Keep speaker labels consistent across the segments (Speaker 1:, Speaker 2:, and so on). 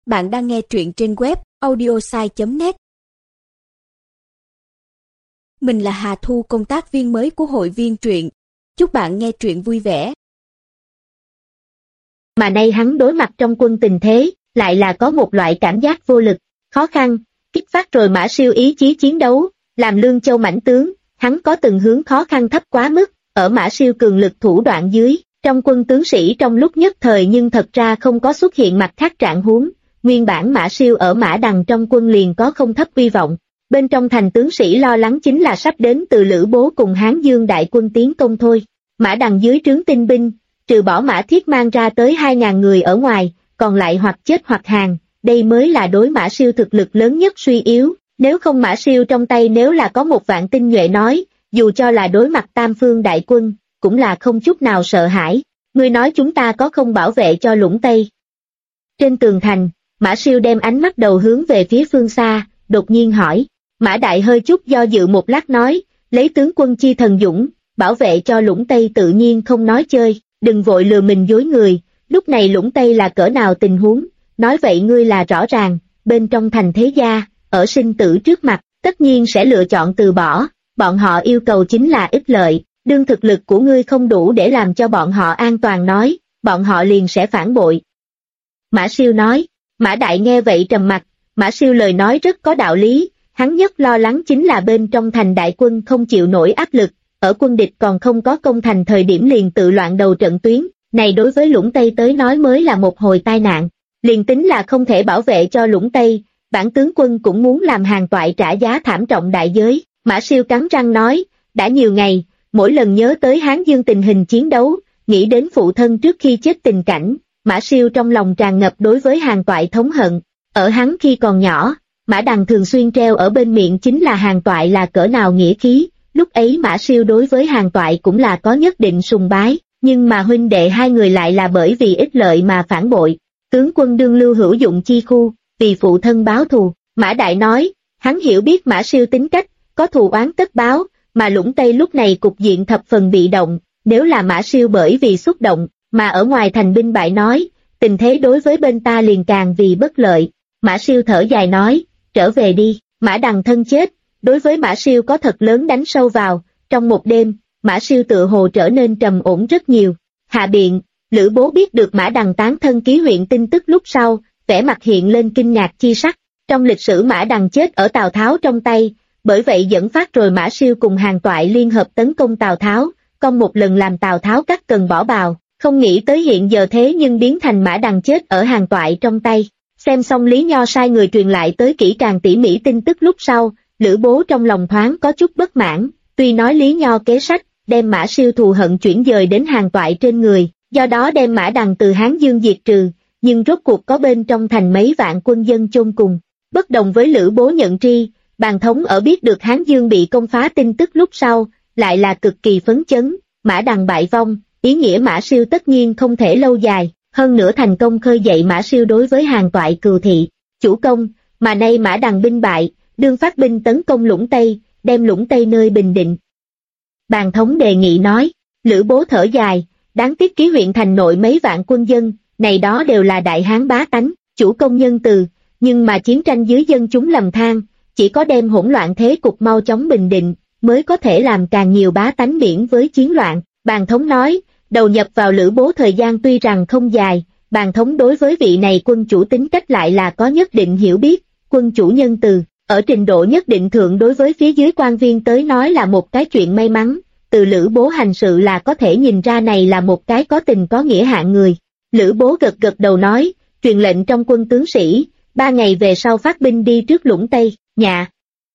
Speaker 1: Bạn đang nghe truyện trên web audiosai.net. Mình là Hà Thu, công tác viên mới của hội viên truyện. Chúc bạn nghe truyện vui vẻ.
Speaker 2: Mà nay hắn đối mặt trong quân tình thế, lại là có một loại cảm giác vô lực, khó khăn, kích phát rồi Mã Siêu ý chí chiến đấu, làm Lương Châu mãnh tướng, hắn có từng hướng khó khăn thấp quá mức, ở Mã Siêu cường lực thủ đoạn dưới, trong quân tướng sĩ trong lúc nhất thời nhưng thật ra không có xuất hiện mặt khác trạng huống, nguyên bản Mã Siêu ở Mã Đằng trong quân liền có không thấp uy vọng, bên trong thành tướng sĩ lo lắng chính là sắp đến từ Lữ Bố cùng Hán Dương đại quân tiến công thôi. Mã Đằng dưới trướng tinh binh, trừ bỏ Mã Thiết mang ra tới 2.000 người ở ngoài, còn lại hoặc chết hoặc hàng, đây mới là đối Mã Siêu thực lực lớn nhất suy yếu, nếu không Mã Siêu trong tay nếu là có 1 vạn tinh nhuệ nói, dù cho là đối mặt tam phương đại quân, cũng là không chút nào sợ hãi. Ngươi nói chúng ta có không bảo vệ cho Lũng Tây? Trên tường thành, Mã Siêu đem ánh mắt đầu hướng về phía phương xa, đột nhiên hỏi. Mã Đại hơi chút do dự một lát nói, lấy tướng quân chi thần dũng, bảo vệ cho Lũng Tây tự nhiên không nói chơi, đừng vội lừa mình dối người, lúc này Lũng Tây là cỡ nào tình huống, nói vậy ngươi là rõ ràng, bên trong thành thế gia, ở sinh tử trước mặt, tất nhiên sẽ lựa chọn từ bỏ, bọn họ yêu cầu chính là ích lợi, đương thực lực của ngươi không đủ để làm cho bọn họ an toàn nói, bọn họ liền sẽ phản bội. Mã Siêu nói, Mã Đại nghe vậy trầm mặt, Mã Siêu lời nói rất có đạo lý, hắn nhất lo lắng chính là bên trong thành đại quân không chịu nổi áp lực, ở quân địch còn không có công thành thời điểm liền tự loạn đầu trận tuyến, này đối với Lũng Tây tới nói mới là một hồi tai nạn, liền tính là không thể bảo vệ cho Lũng Tây, bản tướng quân cũng muốn làm hàng toại trả giá thảm trọng đại giới. Mã Siêu cắn răng nói, đã nhiều ngày, mỗi lần nhớ tới Hán Dương tình hình chiến đấu, nghĩ đến phụ thân trước khi chết tình cảnh, Mã Siêu trong lòng tràn ngập đối với hàng toại thống hận, ở hắn khi còn nhỏ, Mã Đằng thường xuyên treo ở bên miệng chính là hàng toại là cỡ nào nghĩa khí, lúc ấy Mã Siêu đối với hàng toại cũng là có nhất định sùng bái, nhưng mà huynh đệ hai người lại là bởi vì ích lợi mà phản bội, tướng quân đương lưu hữu dụng chi khu, vì phụ thân báo thù, Mã Đại nói, hắn hiểu biết Mã Siêu tính cách, có thù oán tất báo, mà Lũng Tây lúc này cục diện thập phần bị động, nếu là Mã Siêu bởi vì xúc động, mà ở ngoài thành binh bại nói, tình thế đối với bên ta liền càng vì bất lợi. Mã Siêu thở dài nói, trở về đi, Mã Đằng thân chết, đối với Mã Siêu có thật lớn đánh sâu vào, trong một đêm, Mã Siêu tựa hồ trở nên trầm ổn rất nhiều. Hạ biện, Lữ Bố biết được Mã Đằng tán thân ký huyện tin tức lúc sau, vẻ mặt hiện lên kinh ngạc chi sắc, trong lịch sử Mã Đằng chết ở Tào Tháo trong tay, bởi vậy dẫn phát rồi Mã Siêu cùng hàng toại liên hợp tấn công Tào Tháo, công một lần làm Tào Tháo cắt cần bỏ bào, không nghĩ tới hiện giờ thế nhưng biến thành Mã Đằng chết ở hàng toại trong tay. Xem xong Lý Nho sai người truyền lại tới kỹ càng tỉ mỉ tin tức lúc sau, Lữ Bố trong lòng thoáng có chút bất mãn, tuy nói Lý Nho kế sách, đem Mã Siêu thù hận chuyển dời đến hàng toại trên người, do đó đem Mã Đằng từ Hán Dương diệt trừ, nhưng rốt cuộc có bên trong thành mấy vạn quân dân chôn cùng. Bất đồng với Lữ Bố nhận tri, Bàn Thống ở biết được Hán Dương bị công phá tin tức lúc sau, lại là cực kỳ phấn chấn, Mã Đằng bại vong, ý nghĩa Mã Siêu tất nhiên không thể lâu dài, hơn nữa thành công khơi dậy Mã Siêu đối với hàng toại cừu thị, chủ công, mà nay Mã Đằng binh bại, đương phát binh tấn công Lũng Tây, đem Lũng Tây nơi bình định. Bàn Thống đề nghị nói, Lữ Bố thở dài, đáng tiếc ký huyện thành nội mấy vạn quân dân, này đó đều là đại hán bá tánh, chủ công nhân từ, nhưng mà chiến tranh dưới dân chúng lầm than, chỉ có đem hỗn loạn thế cục mau chóng bình định, mới có thể làm càng nhiều bá tánh miễn với chiến loạn. Bàn Thống nói, đầu nhập vào Lữ Bố thời gian tuy rằng không dài, Bàn Thống đối với vị này quân chủ tính cách lại là có nhất định hiểu biết, quân chủ nhân từ, ở trình độ nhất định thượng đối với phía dưới quan viên tới nói là một cái chuyện may mắn, từ Lữ Bố hành sự là có thể nhìn ra này là một cái có tình có nghĩa hạng người. Lữ Bố gật gật đầu nói, truyền lệnh trong quân tướng sĩ, 3 ngày về sau phát binh đi trước Lũng Tây, nhà.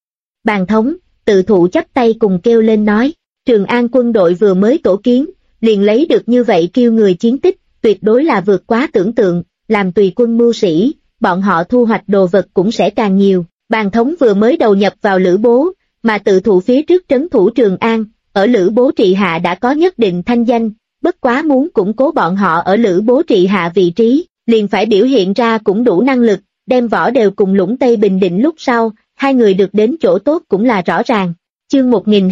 Speaker 2: Bàn Thống, tự thụ chắp tay cùng kêu lên nói, Trường An quân đội vừa mới tổ kiến, liền lấy được như vậy kêu người chiến tích, tuyệt đối là vượt quá tưởng tượng, làm tùy quân mưu sĩ, bọn họ thu hoạch đồ vật cũng sẽ càng nhiều. Bàn Thống vừa mới đầu nhập vào Lữ Bố, mà tự thụ phía trước trấn thủ Trường An, ở Lữ Bố trị hạ đã có nhất định thanh danh, bất quá muốn củng cố bọn họ ở Lữ Bố trị hạ vị trí, liền phải biểu hiện ra cũng đủ năng lực, đem võ đều cùng Lũng Tây bình định lúc sau, hai người được đến chỗ tốt cũng là rõ ràng. Chương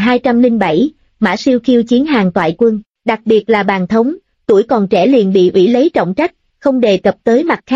Speaker 2: 1207, Mã Siêu khiêu chiến hàng toại quân, đặc biệt là Bàn Thống, tuổi còn trẻ liền bị ủy lấy trọng trách, không đề cập tới mặt khác,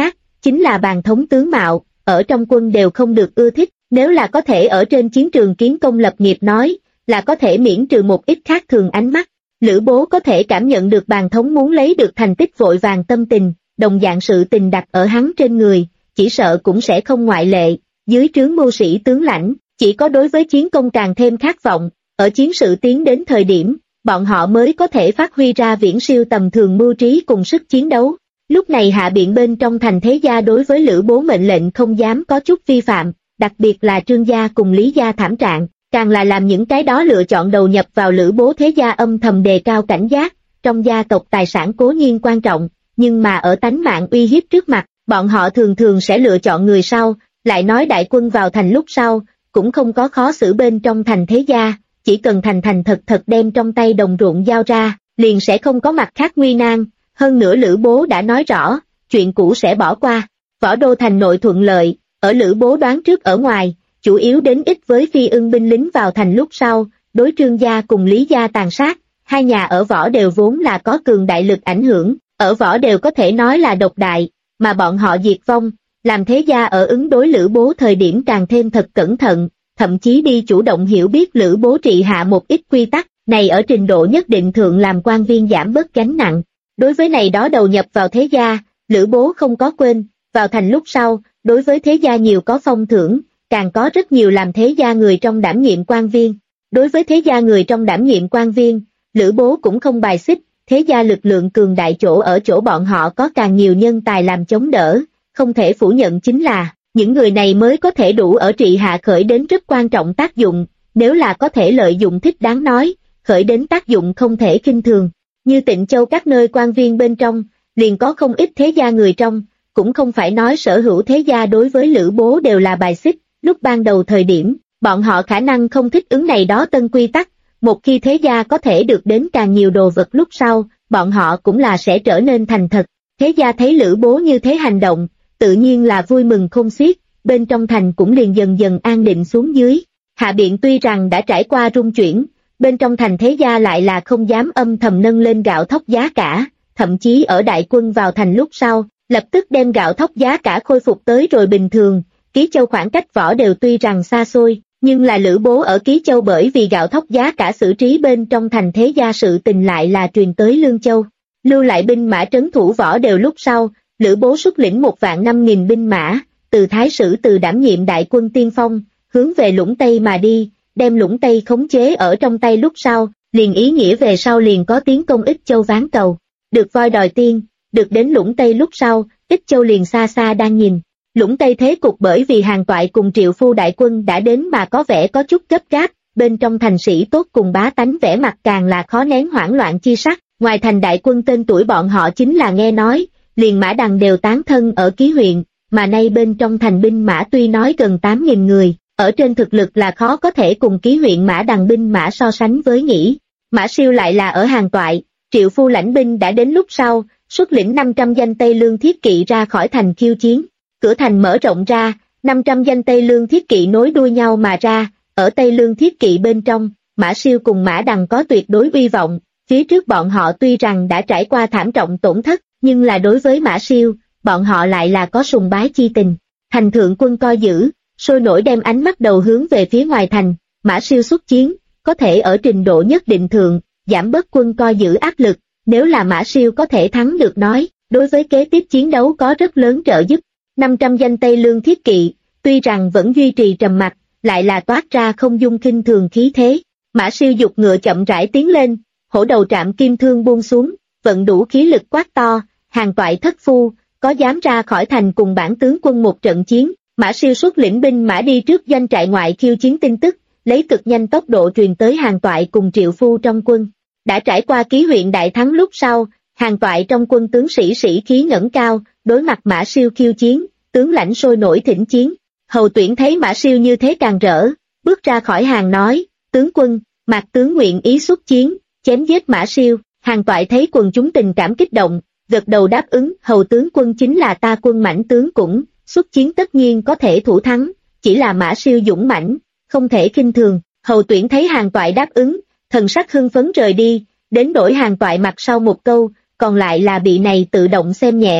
Speaker 2: chính là bàn thống tướng mạo, ở trong quân đều không được ưa thích, nếu là có thể ở trên chiến trường kiến công lập nghiệp nói, là có thể miễn trừ một ít khác thường ánh mắt. Lữ Bố có thể cảm nhận được bàn thống muốn lấy được thành tích vội vàng tâm tình, đồng dạng sự tình đặt ở hắn trên người, chỉ sợ cũng sẽ không ngoại lệ, dưới trướng mưu sĩ tướng lãnh, chỉ có đối với chiến công càng thêm khát vọng, ở chiến sự tiến đến thời điểm, bọn họ mới có thể phát huy ra viễn siêu tầm thường mưu trí cùng sức chiến đấu. Lúc này hạ biện bên trong thành thế gia đối với Lữ Bố mệnh lệnh không dám có chút vi phạm, đặc biệt là Trương gia cùng Lý gia thảm trạng, càng là làm những cái đó lựa chọn đầu nhập vào Lữ Bố thế gia âm thầm đề cao cảnh giác. Trong gia tộc tài sản cố nhiên quan trọng, nhưng mà ở tánh mạng uy hiếp trước mặt, bọn họ thường thường sẽ lựa chọn người sau. Lại nói đại quân vào thành lúc sau, cũng không có khó xử bên trong thành thế gia, chỉ cần thành thật đem trong tay đồng ruộng giao ra, liền sẽ không có mặt khác nguy nan. Hơn nữa Lữ Bố đã nói rõ, chuyện cũ sẽ bỏ qua. Võ Đô thành nội thuận lợi, ở Lữ Bố đoán trước ở ngoài, chủ yếu đến ít với Phi Ưng binh lính vào thành lúc sau, đối Trương gia cùng Lý gia tàn sát, hai nhà ở Võ đều vốn là có cường đại lực ảnh hưởng, ở Võ đều có thể nói là độc đại, mà bọn họ diệt vong, làm thế gia ở ứng đối Lữ Bố thời điểm càng thêm thật cẩn thận, thậm chí đi chủ động hiểu biết Lữ Bố trị hạ một ít quy tắc, này ở trình độ nhất định thượng làm quan viên giảm bớt gánh nặng. Đối với này đó đầu nhập vào thế gia, Lữ Bố không có quên, vào thành lúc sau, đối với thế gia nhiều có phong thưởng, càng có rất nhiều làm thế gia người trong đảm nhiệm quan viên. Đối với thế gia người trong đảm nhiệm quan viên, Lữ Bố cũng không bài xích, thế gia lực lượng cường đại chỗ ở chỗ bọn họ có càng nhiều nhân tài làm chống đỡ, không thể phủ nhận chính là, những người này mới có thể đủ ở trị hạ khởi đến rất quan trọng tác dụng, nếu là có thể lợi dụng thích đáng nói, khởi đến tác dụng không thể khinh thường. Như Tịnh Châu các nơi quan viên bên trong, liền có không ít thế gia người trong, cũng không phải nói sở hữu thế gia đối với Lữ Bố đều là bài xích, lúc ban đầu thời điểm, bọn họ khả năng không thích ứng này đó tân quy tắc, một khi thế gia có thể được đến càng nhiều đồ vật lúc sau, bọn họ cũng là sẽ trở nên thành thật. Thế gia thấy Lữ Bố như thế hành động, tự nhiên là vui mừng khôn xiết, bên trong thành cũng liền dần dần an định xuống dưới. Hạ Biện tuy rằng đã trải qua rung chuyển, bên trong thành thế gia lại là không dám âm thầm nâng lên gạo thóc giá cả, thậm chí ở đại quân vào thành lúc sau, lập tức đem gạo thóc giá cả khôi phục tới rồi bình thường. Ký Châu khoảng cách Võ đều tuy rằng xa xôi, nhưng là Lữ Bố ở Ký Châu bởi vì gạo thóc giá cả xử trí bên trong thành thế gia sự tình lại là truyền tới Lương Châu. Lưu lại binh mã trấn thủ Võ đều lúc sau, Lữ Bố xuất lĩnh 1.500.000 binh mã, từ Thái Sử Từ đảm nhiệm đại quân tiên phong, hướng về Lũng Tây mà đi, đem Lũng Tây khống chế ở trong tay lúc sau, liền ý nghĩa về sau liền có tiến công Ích Châu ván cầu. Được voi đòi tiên, được đến Lũng Tây lúc sau, Ích Châu liền xa xa đang nhìn. Lũng Tây thế cục bởi vì Hàn Toại cùng Triệu Phu đại quân đã đến mà có vẻ có chút gấp gáp, bên trong thành sĩ tốt cùng bá tánh vẻ mặt càng là khó nén hoảng loạn chi sắc, ngoài thành đại quân tên tuổi bọn họ chính là nghe nói, liền Mã Đằng đều tán thân ở Ký huyện, mà nay bên trong thành binh mã tuy nói gần 8.000 người, ở trên thực lực là khó có thể cùng Ký huyện Mã Đằng binh mã so sánh với nhỉ. Mã Siêu lại là ở Hàn Toại, Triệu Phu lãnh binh đã đến lúc sau, xuất lĩnh 500 danh Tây Lương thiết kỵ ra khỏi thành khiêu chiến. Cửa thành mở rộng ra, 500 danh Tây Lương thiết kỵ nối đuôi nhau mà ra, ở Tây Lương thiết kỵ bên trong, Mã Siêu cùng Mã Đằng có tuyệt đối uy vọng, phía trước bọn họ tuy rằng đã trải qua thảm trọng tổn thất, nhưng là đối với Mã Siêu, bọn họ lại là có sùng bái chi tình. Thành thượng quân coi giữ, sôi nổi đem ánh mắt đầu hướng về phía ngoài thành, Mã Siêu xuất chiến, có thể ở trình độ nhất định thượng, giảm bớt quân coi giữ áp lực, nếu là Mã Siêu có thể thắng được nói, đối với kế tiếp chiến đấu có rất lớn trợ giúp. 500 danh Tây Lương thiết kỵ, tuy rằng vẫn duy trì trầm mặc, lại là toát ra không dung khinh thường khí thế. Mã Siêu dục ngựa chậm rãi tiến lên, hổ đầu trạm kim thương buông xuống, vận đủ khí lực quát to, Hàn Toại thất phu, có dám ra khỏi thành cùng bản tướng quân một trận chiến. Mã Siêu xuất lĩnh binh mã đi trước doanh trại ngoại khiêu chiến tin tức, lấy cực nhanh tốc độ truyền tới Hàn Toại cùng Triệu Phu trong quân. Đã trải qua Ký huyện đại thắng lúc sau, Hàn Toại trong quân tướng sĩ sĩ khí ngẩng cao, đối mặt Mã Siêu khiêu chiến, tướng lãnh sôi nổi thỉnh chiến. Hầu Tuyển thấy Mã Siêu như thế càng rỡ, bước ra khỏi hàng nói, tướng quân, Mạc tướng nguyện ý xuất chiến, chém giết Mã Siêu. Hàn Toại thấy quần chúng tình cảm kích động, gật đầu đáp ứng, Hầu tướng quân chính là ta quân mãnh tướng cũng, xuất chiến tất nhiên có thể thủ thắng, chỉ là Mã Siêu dũng mãnh, không thể khinh thường. Hầu Tuyển thấy Hàn Toại đáp ứng, thần sắc hưng phấn rời đi, đến đổi Hàn Toại mặt sau một câu, còn lại là bị này tự động xem nhẹ.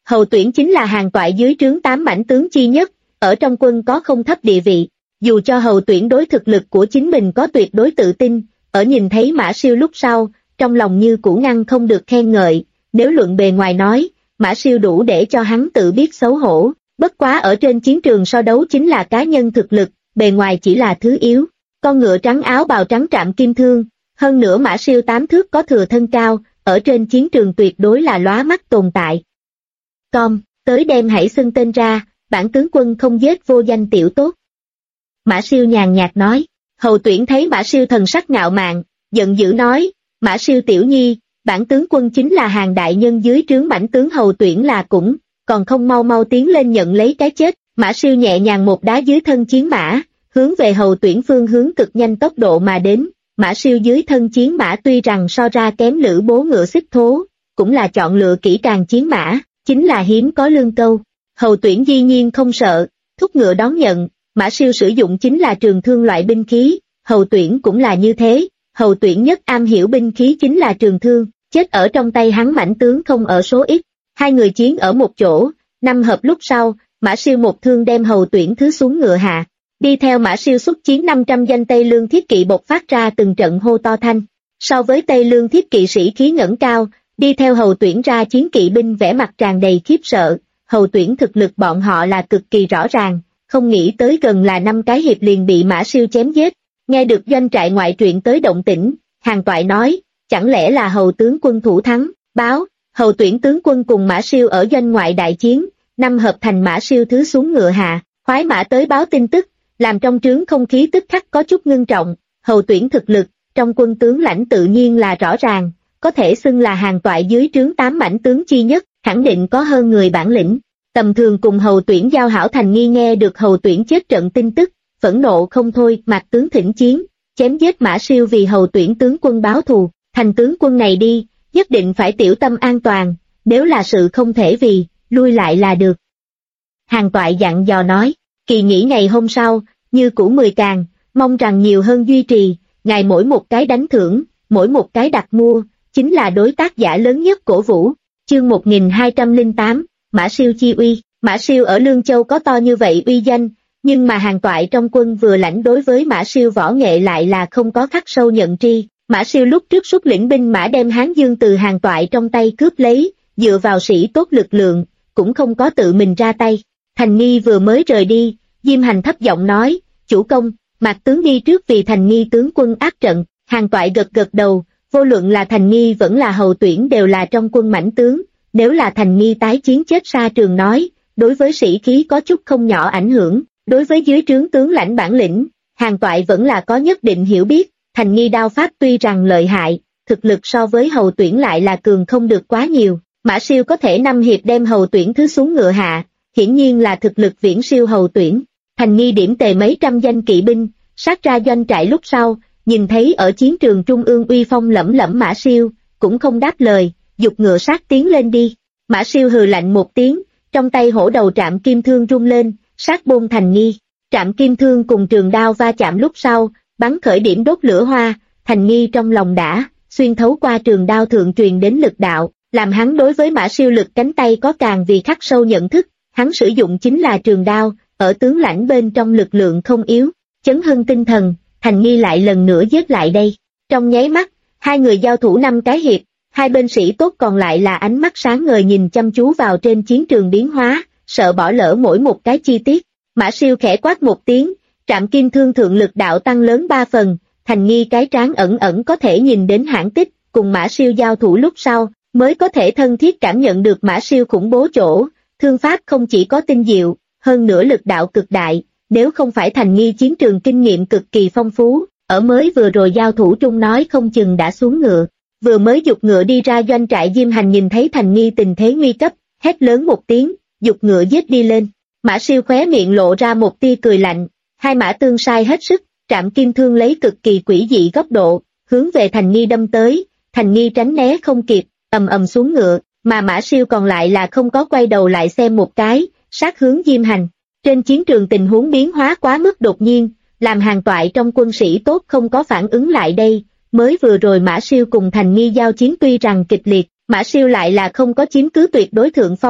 Speaker 2: Hầu Tuyển chính là hàng toại dưới trướng 8 mãnh tướng chi nhất, ở trong quân có không thấp địa vị. Dù cho Hầu Tuyển đối thực lực của chính mình có tuyệt đối tự tin, ở nhìn thấy Mã Siêu lúc sau, trong lòng như cũ ngăn không được khen ngợi. Nếu luận bề ngoài nói, Mã Siêu đủ để cho hắn tự biết xấu hổ, bất quá ở trên chiến trường so đấu chính là cá nhân thực lực, bề ngoài chỉ là thứ yếu. Con ngựa trắng áo bào trắng Trạm Kim Thương, hơn nữa Mã Siêu 8 thước có thừa thân cao, ở trên chiến trường tuyệt đối là lóa mắt tồn tại. Tới đem hãy xưng tên ra, bản tướng quân không giết vô danh tiểu tốt. Mã Siêu nhàn nhạt nói. Hầu Tuyển thấy Mã Siêu thần sắc ngạo mạn, giận dữ nói, Mã Siêu tiểu nhi, bản tướng quân chính là hàng đại nhân dưới trướng mãnh tướng Hầu Tuyển là cũng, còn không mau mau tiến lên nhận lấy cái chết. Mã Siêu nhẹ nhàng một đá dưới thân chiến mã, hướng về Hầu Tuyển phương hướng cực nhanh tốc độ mà đến. Mã Siêu dưới thân chiến mã tuy rằng so ra kém Lữ Bố ngựa xích thố, cũng là chọn lựa kỹ càng chiến mã, chính là hiếm có lương câu. Hầu Tuyển dĩ nhiên không sợ, thúc ngựa đón nhận. Mã Siêu sử dụng chính là trường thương loại binh khí, Hầu Tuyển cũng là như thế. Hầu Tuyển nhất am hiểu binh khí chính là trường thương, chết ở trong tay hắn mãnh tướng không ở số ít. Hai người chiến ở một chỗ, 5 hợp lúc sau, Mã Siêu một thương đem Hầu Tuyển thứ xuống ngựa hạ. Đi theo Mã Siêu xuất chiến 500 danh Tây Lương thiết kỵ bộc phát ra từng trận hô to thanh. So với Tây Lương thiết kỵ sĩ khí ngẩng cao, đi theo Hầu Tuyển ra chiến kỵ binh vẻ mặt tràn đầy khiếp sợ. Hầu Tuyển thực lực bọn họ là cực kỳ rõ ràng, không nghĩ tới gần là 5 cái hiệp liền bị Mã Siêu chém giết. Nghe được doanh trại ngoại truyện tới động tĩnh, Hàng Toại nói, chẳng lẽ là Hầu tướng quân thủ thắng, báo, Hầu Tuyển tướng quân cùng Mã Siêu ở doanh ngoại đại chiến, 5 hợp thành Mã Siêu thứ xuống ngựa hạ, khoái mã tới báo tin tức, làm trong trướng không khí tức khắc có chút ngưng trọng. Hầu Tuyển thực lực, trong quân tướng lãnh tự nhiên là rõ ràng, có thể xưng là Hàng Toại dưới trướng 8 mãnh tướng chi nhất, khẳng định có hơn người bản lĩnh. Tầm thường cùng Hầu Tuyển giao hảo Thành Nghi nghe được Hầu Tuyển chết trận tin tức, phẫn nộ không thôi, mặt tướng thỉnh chiến, chém giết Mã Siêu vì Hầu Tuyển tướng quân báo thù. Thành tướng quân này đi, nhất định phải tiểu tâm an toàn, nếu là sự không thể vì, lui lại là được. Hàng Toại dặn dò nói, kỳ nghỉ ngày hôm sau, như cũ 10 càng, mong rằng nhiều hơn duy trì, ngài mỗi một cái đánh thưởng, mỗi một cái đặt mua, chính là đối tác giả lớn nhất cổ vũ. Chương 1208, Mã Siêu chi uy. Mã Siêu ở Lương Châu có to như vậy uy danh, nhưng mà Hàng Toại trong quân vừa lãnh đối với Mã Siêu võ nghệ lại là không có khắc sâu nhận tri. Mã Siêu lúc trước xuất lĩnh binh mã đem Hán Dương từ Hàng Toại trong tay cướp lấy, dựa vào sĩ tốt lực lượng, cũng không có tự mình ra tay. Thành Nghi vừa mới rời đi, Diêm Hành thấp giọng nói, chủ công, Mạc tướng đi trước vì Thành Nghi tướng quân áp trận. Hàng Toại gật gật đầu, vô luận là Thành Nghi vẫn là Hầu Tuyển đều là trong quân mãnh tướng, nếu là Thành Nghi tái chiến chết xa trường nói, đối với sĩ khí có chút không nhỏ ảnh hưởng, đối với dưới trướng tướng lãnh bản lĩnh, Hàng Toại vẫn là có nhất định hiểu biết. Thành Nghi đao pháp tuy rằng lợi hại, thực lực so với Hầu Tuyển lại là cường không được quá nhiều. Mã Siêu có thể 5 hiệp đem Hầu Tuyển thứ xuống ngựa hạ, hiển nhiên là thực lực viễn siêu Hầu Tuyển. Thành Nghi điểm tề mấy trăm danh kỵ binh, sát ra doanh trại lúc sau, nhìn thấy ở chiến trường trung ương uy phong lẫm lẫm Mã Siêu, cũng không đáp lời, giục ngựa sát tiến lên đi. Mã Siêu hừ lạnh một tiếng, trong tay hổ đầu Trạm Kim Thương rung lên, sát bôn Thành Nghi. Trạm Kim Thương cùng trường đao va chạm lúc sau, bắn khởi điểm đốt lửa hoa. Thành Nghi trong lòng đã xuyên thấu qua trường đao thượng truyền đến lực đạo, làm hắn đối với Mã Siêu lực cánh tay có càng vì khắc sâu nhận thức. Hắn sử dụng chính là trường đao, ở tướng lãnh bên trong lực lượng không yếu, chấn hưng tinh thần. Thành Nghi lại lần nữa giết lại đây. Trong nháy mắt, hai người giao thủ 5 cái hiệp, hai bên sĩ tốt còn lại là ánh mắt sáng ngời nhìn chăm chú vào trên chiến trường biến hóa, sợ bỏ lỡ mỗi một cái chi tiết. Mã Siêu khẽ quát một tiếng, Trạm Kim Thương thượng lực đạo tăng lớn 3 phần, Thành Nghi cái trán ẩn ẩn có thể nhìn đến hãn tích, cùng Mã Siêu giao thủ lúc sau, mới có thể thân thiết cảm nhận được Mã Siêu khủng bố chỗ, thương pháp không chỉ có tinh diệu, hơn nữa lực đạo cực đại, nếu không phải Thành Nghi chiến trường kinh nghiệm cực kỳ phong phú, ở mới vừa rồi giao thủ trung nói không chừng đã xuống ngựa. Vừa mới giục ngựa đi ra doanh trại, Diêm Hành nhìn thấy Thành Nghi tình thế nguy cấp, hét lớn một tiếng, giục ngựa giết đi lên. Mã Siêu khóe miệng lộ ra một tia cười lạnh, hai mã tương sai hết sức, Trạm Kim Thương lấy cực kỳ quỷ dị góc độ, hướng về Thành Nghi đâm tới. Thành Nghi tránh né không kịp, ầm ầm xuống ngựa, mà Mã Siêu còn lại là không có quay đầu lại xem một cái, sát hướng Diêm Hành. Trên chiến trường tình huống biến hóa quá mức đột nhiên, làm Hàng Toại trong quân sĩ tốt không có phản ứng lại đây. Mới vừa rồi Mã Siêu cùng Thành Nghi giao chiến tuy rằng kịch liệt, Mã Siêu lại là không có chiếm cứ tuyệt đối thượng phong,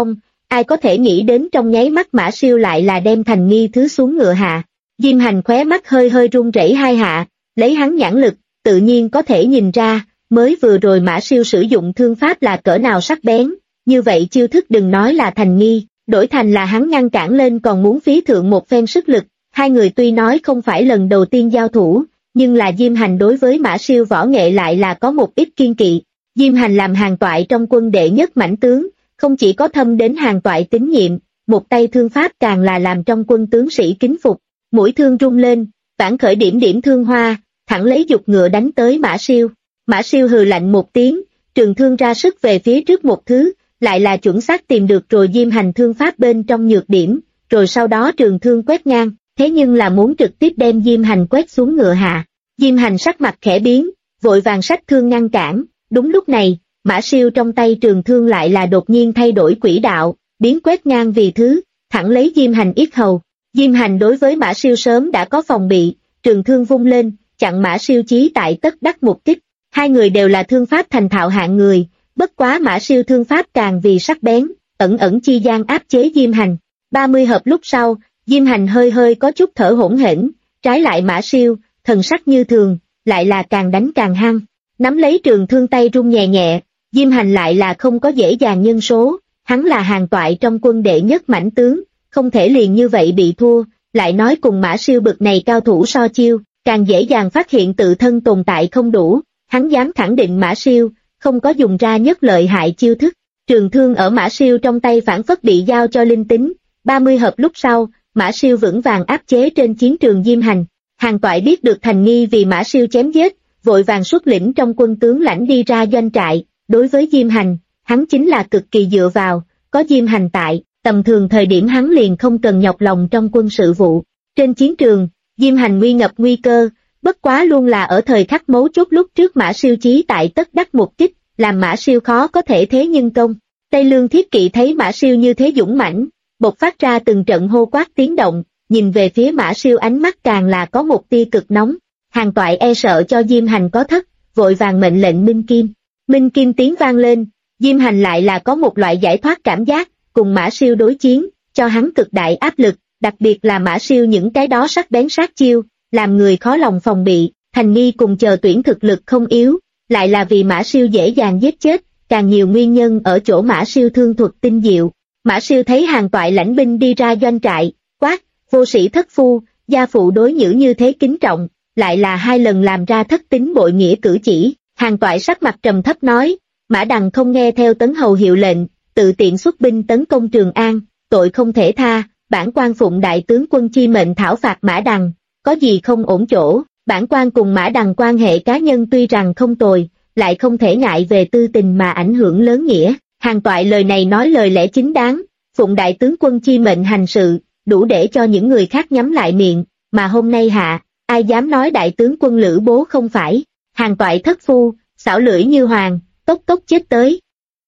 Speaker 2: ai có thể nghĩ đến trong nháy mắt Mã Siêu lại là đem Thành Nghi thứ xuống ngựa hạ. Diêm Hành khóe mắt hơi hơi run rẩy hai hạ, lấy hắn nhãn lực, tự nhiên có thể nhìn ra, mới vừa rồi Mã Siêu sử dụng thương pháp là cỡ nào sắc bén, như vậy chiêu thức đừng nói là Thành Nghi, đổi thành là hắn ngăn cản lên còn muốn phí thượng một phen sức lực. Hai người tuy nói không phải lần đầu tiên giao thủ, nhưng là Diêm Hành đối với Mã Siêu võ nghệ lại là có một ít kiên kỵ. Diêm Hành làm Hàn Toại trong quân đệ nhất mãnh tướng, không chỉ có thâm đến Hàn Toại tín nhiệm, một tay thương pháp càng là làm trong quân tướng sĩ kính phục. Mũi thương rung lên, vãn khởi điểm điểm thương hoa, thẳng lấy dục ngựa đánh tới Mã Siêu. Mã Siêu hừ lạnh một tiếng, trường thương ra sức về phía trước một thứ, lại là chuẩn xác tìm được rồi Diêm Hành thương pháp bên trong nhược điểm, rồi sau đó trường thương quét ngang, thế nhưng là muốn trực tiếp đem Diêm Hành quét xuống ngựa hạ. Diêm Hành sắc mặt khẽ biến, vội vàng xách thương ngăn cản, đúng lúc này, Mã Siêu trong tay trường thương lại là đột nhiên thay đổi quỹ đạo, biến quét ngang vì thứ, thẳng lấy Diêm Hành yết hầu. Diêm Hành đối với Mã Siêu sớm đã có phòng bị, trường thương vung lên, chặn Mã Siêu chí tại tất đắc mục kích. Hai người đều là thương pháp thành thạo hạng người, bất quá Mã Siêu thương pháp càng vì sắc bén, ẩn ẩn chi gian áp chế Diêm Hành. 30 hợp lúc sau, Diêm Hành hơi hơi có chút thở hổn hển, trái lại Mã Siêu, thần sắc như thường, lại là càng đánh càng hăng. Nắm lấy trường thương tay run nhẹ nhẹ, Diêm Hành lại là không có dễ dàng nhân số, hắn là Hàn Toại trong quân đệ nhất mãnh tướng, không thể liền như vậy bị thua, lại nói cùng Mã Siêu bực này cao thủ so chiêu, càng dễ dàng phát hiện tự thân tồn tại không đủ, hắn dám khẳng định Mã Siêu, không có dùng ra nhất lợi hại chiêu thức. Trường thương ở Mã Siêu trong tay phản phất bị giao cho linh tính, 30 hợp lúc sau, Mã Siêu vững vàng áp chế trên chiến trường Diêm Hành. Hàn Toại biết được Thành Nghi vì Mã Siêu chém giết, vội vàng xuất lĩnh trong quân tướng lãnh đi ra doanh trại, đối với Diêm Hành, hắn chính là cực kỳ dựa vào, có Diêm Hành tại, tầm thường thời điểm hắn liền không cần nhọc lòng trong quân sự vụ. Trên chiến trường, Diêm Hành nguy ngập nguy cơ, bất quá luôn là ở thời khắc mấu chốt lúc trước Mã Siêu chí tại tất đắc mục kích, làm Mã Siêu khó có thể thế nhưng công. Tây Lương Thiết Kỵ thấy Mã Siêu như thế dũng mãnh, bộc phát ra từng trận hô quát tiếng động, nhìn về phía Mã Siêu ánh mắt càng là có một tia cực nóng. Hàn Toại e sợ cho Diêm Hành có thất, vội vàng mệnh lệnh Minh Kim. Minh Kim tiếng vang lên, Diêm Hành lại là có một loại giải thoát cảm giác, cùng Mã Siêu đối chiến, cho hắn cực đại áp lực, đặc biệt là Mã Siêu những cái đó sắc bén sát chiêu, làm người khó lòng phòng bị. Thành Nghi cùng chờ tuyển thực lực không yếu, lại là vì Mã Siêu dễ dàng giết chết, càng nhiều nguyên nhân ở chỗ Mã Siêu thương thuật tinh diệu. Mã Siêu thấy Hàn Toại lãnh binh đi ra doanh trại, quát, vô sĩ thất phu, gia phụ đối nhữ như thế kính trọng, lại là hai lần làm ra thất tín bội nghĩa cử chỉ. Hàn Toại sắc mặt trầm thấp nói, Mã Đằng không nghe theo Tấn Hầu hiệu lệnh, tự tiện xuất binh tấn công Trường An, tội không thể tha, bản quan phụng đại tướng quân chi mệnh thảo phạt Mã Đằng, có gì không ổn chỗ. Bản quan cùng Mã Đằng quan hệ cá nhân tuy rằng không tồi, lại không thể ngại về tư tình mà ảnh hưởng lớn nghĩa. Hàn Toại lời này nói lời lẽ chính đáng, phụng đại tướng quân chi mệnh hành sự, đủ để cho những người khác nhắm lại miệng, mà hôm nay hạ, ai dám nói đại tướng quân Lữ Bố không phải. Hàn Toại thất phu, xảo lưỡi như hoàng, tốc tốc chết tới.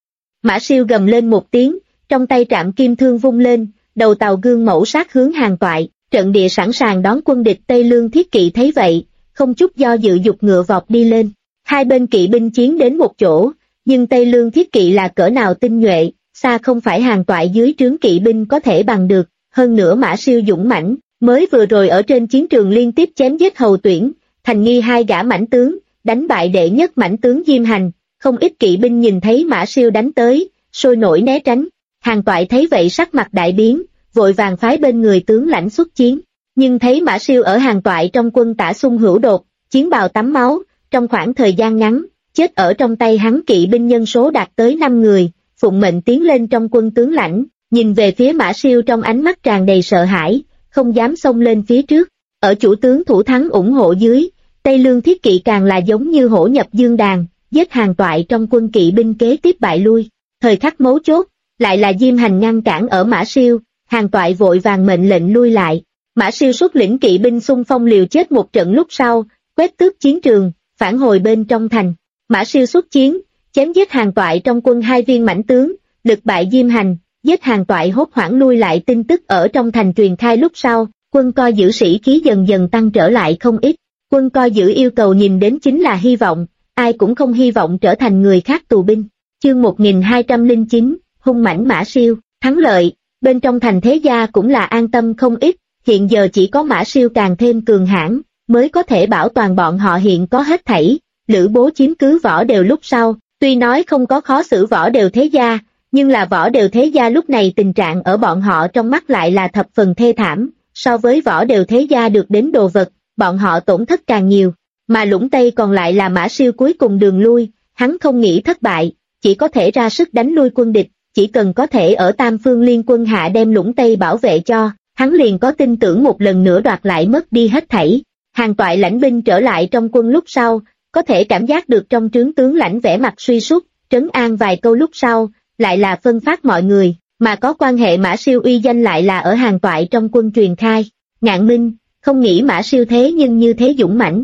Speaker 2: Mã Siêu gầm lên một tiếng, trong tay trạm kim thương vung lên, đầu tàu gương mẫu sát hướng Hàn Toại, trận địa sẵn sàng đón quân địch. Tây Lương Thiết Kỵ thấy vậy, không chút do dự dục ngựa vọt đi lên. Hai bên kỵ binh chiến đến một chỗ, nhưng Tây Lương Thiết Kỵ là cỡ nào tinh nhuệ, xa không phải Hàn Toại dưới trướng kỵ binh có thể bằng được. Hơn nữa Mã Siêu dũng mãnh, mới vừa rồi ở trên chiến trường liên tiếp chém giết Hầu Tuyển, Thành Nghi hai gã mãnh tướng, đánh bại đệ nhất mãnh tướng Diêm Hành. Không ít kỵ binh nhìn thấy Mã Siêu đánh tới, sôi nổi né tránh. Hàn Toại thấy vậy sắc mặt đại biến, vội vàng phái bên người tướng lãnh xuất chiến. Nhưng thấy Mã Siêu ở Hàn Toại trong quân tả xung hữu đột, chiến bào tắm máu, trong khoảng thời gian ngắn, chết ở trong tay hắn kỵ binh nhân số đạt tới 5 người, phụng mệnh tiến lên trong quân tướng lãnh, nhìn về phía Mã Siêu trong ánh mắt tràn đầy sợ hãi, không dám xông lên phía trước. Ở chủ tướng thủ thắng ủng hộ dưới, Tây Lương Thiết Kỵ càng là giống như hổ nhập dương đàn, giết Hàn Toại trong quân kỵ binh kế tiếp bại lui. Thời khắc mấu chốt, lại là Diêm Hành ngăn cản ở Mã Siêu, Hàn Toại vội vàng mệnh lệnh lui lại. Mã Siêu xuất lĩnh kỵ binh xung phong liều chết một trận lúc sau, quét tước chiến trường, phản hồi bên trong thành. Mã Siêu xuất chiến, chém giết Hàn Toại trong quân hai viên mãnh tướng, lực bại Diêm Hành, giết Hàn Toại hốt hoảng lui lại. Tin tức ở trong thành truyền khai lúc sau, quân coi giữ sĩ khí dần dần tăng trở lại không ít. Quân coi giữ yêu cầu nhìn đến chính là hy vọng, ai cũng không hy vọng trở thành người khác tù binh. Chương 1209, hung mãnh Mã Siêu. thắng lợi, bên trong thành thế gia cũng là an tâm không ít, hiện giờ chỉ có Mã Siêu càng thêm cường hãn mới có thể bảo toàn bọn họ hiện có hết thảy. Lữ Bố chiếm cứ Võ Đều lúc sau, tuy nói không có khó xử Võ Đều thế gia, nhưng là Võ Đều thế gia lúc này tình trạng ở bọn họ trong mắt lại là thập phần thê thảm, so với Võ Đều thế gia được đến đồ vật, bọn họ tổn thất càng nhiều, mà Lũng Tây còn lại là Mã Siêu cuối cùng đường lui, hắn không nghĩ thất bại, chỉ có thể ra sức đánh lui quân địch, chỉ cần có thể ở Tam Phương Liên Quân hạ đem Lũng Tây bảo vệ cho, hắn liền có tin tưởng một lần nữa đoạt lại mất đi hết thảy. Hàn Toại lãnh binh trở lại trong quân lúc sau, có thể cảm giác được trong trướng tướng lãnh vẻ mặt suy sút, trấn an vài câu lúc sau, lại là phân phát mọi người, mà có quan hệ Mã Siêu uy danh lại là ở Hàn Toại trong quân truyền khai. Ngạn Minh, không nghĩ Mã Siêu thế nhưng như thế dũng mãnh.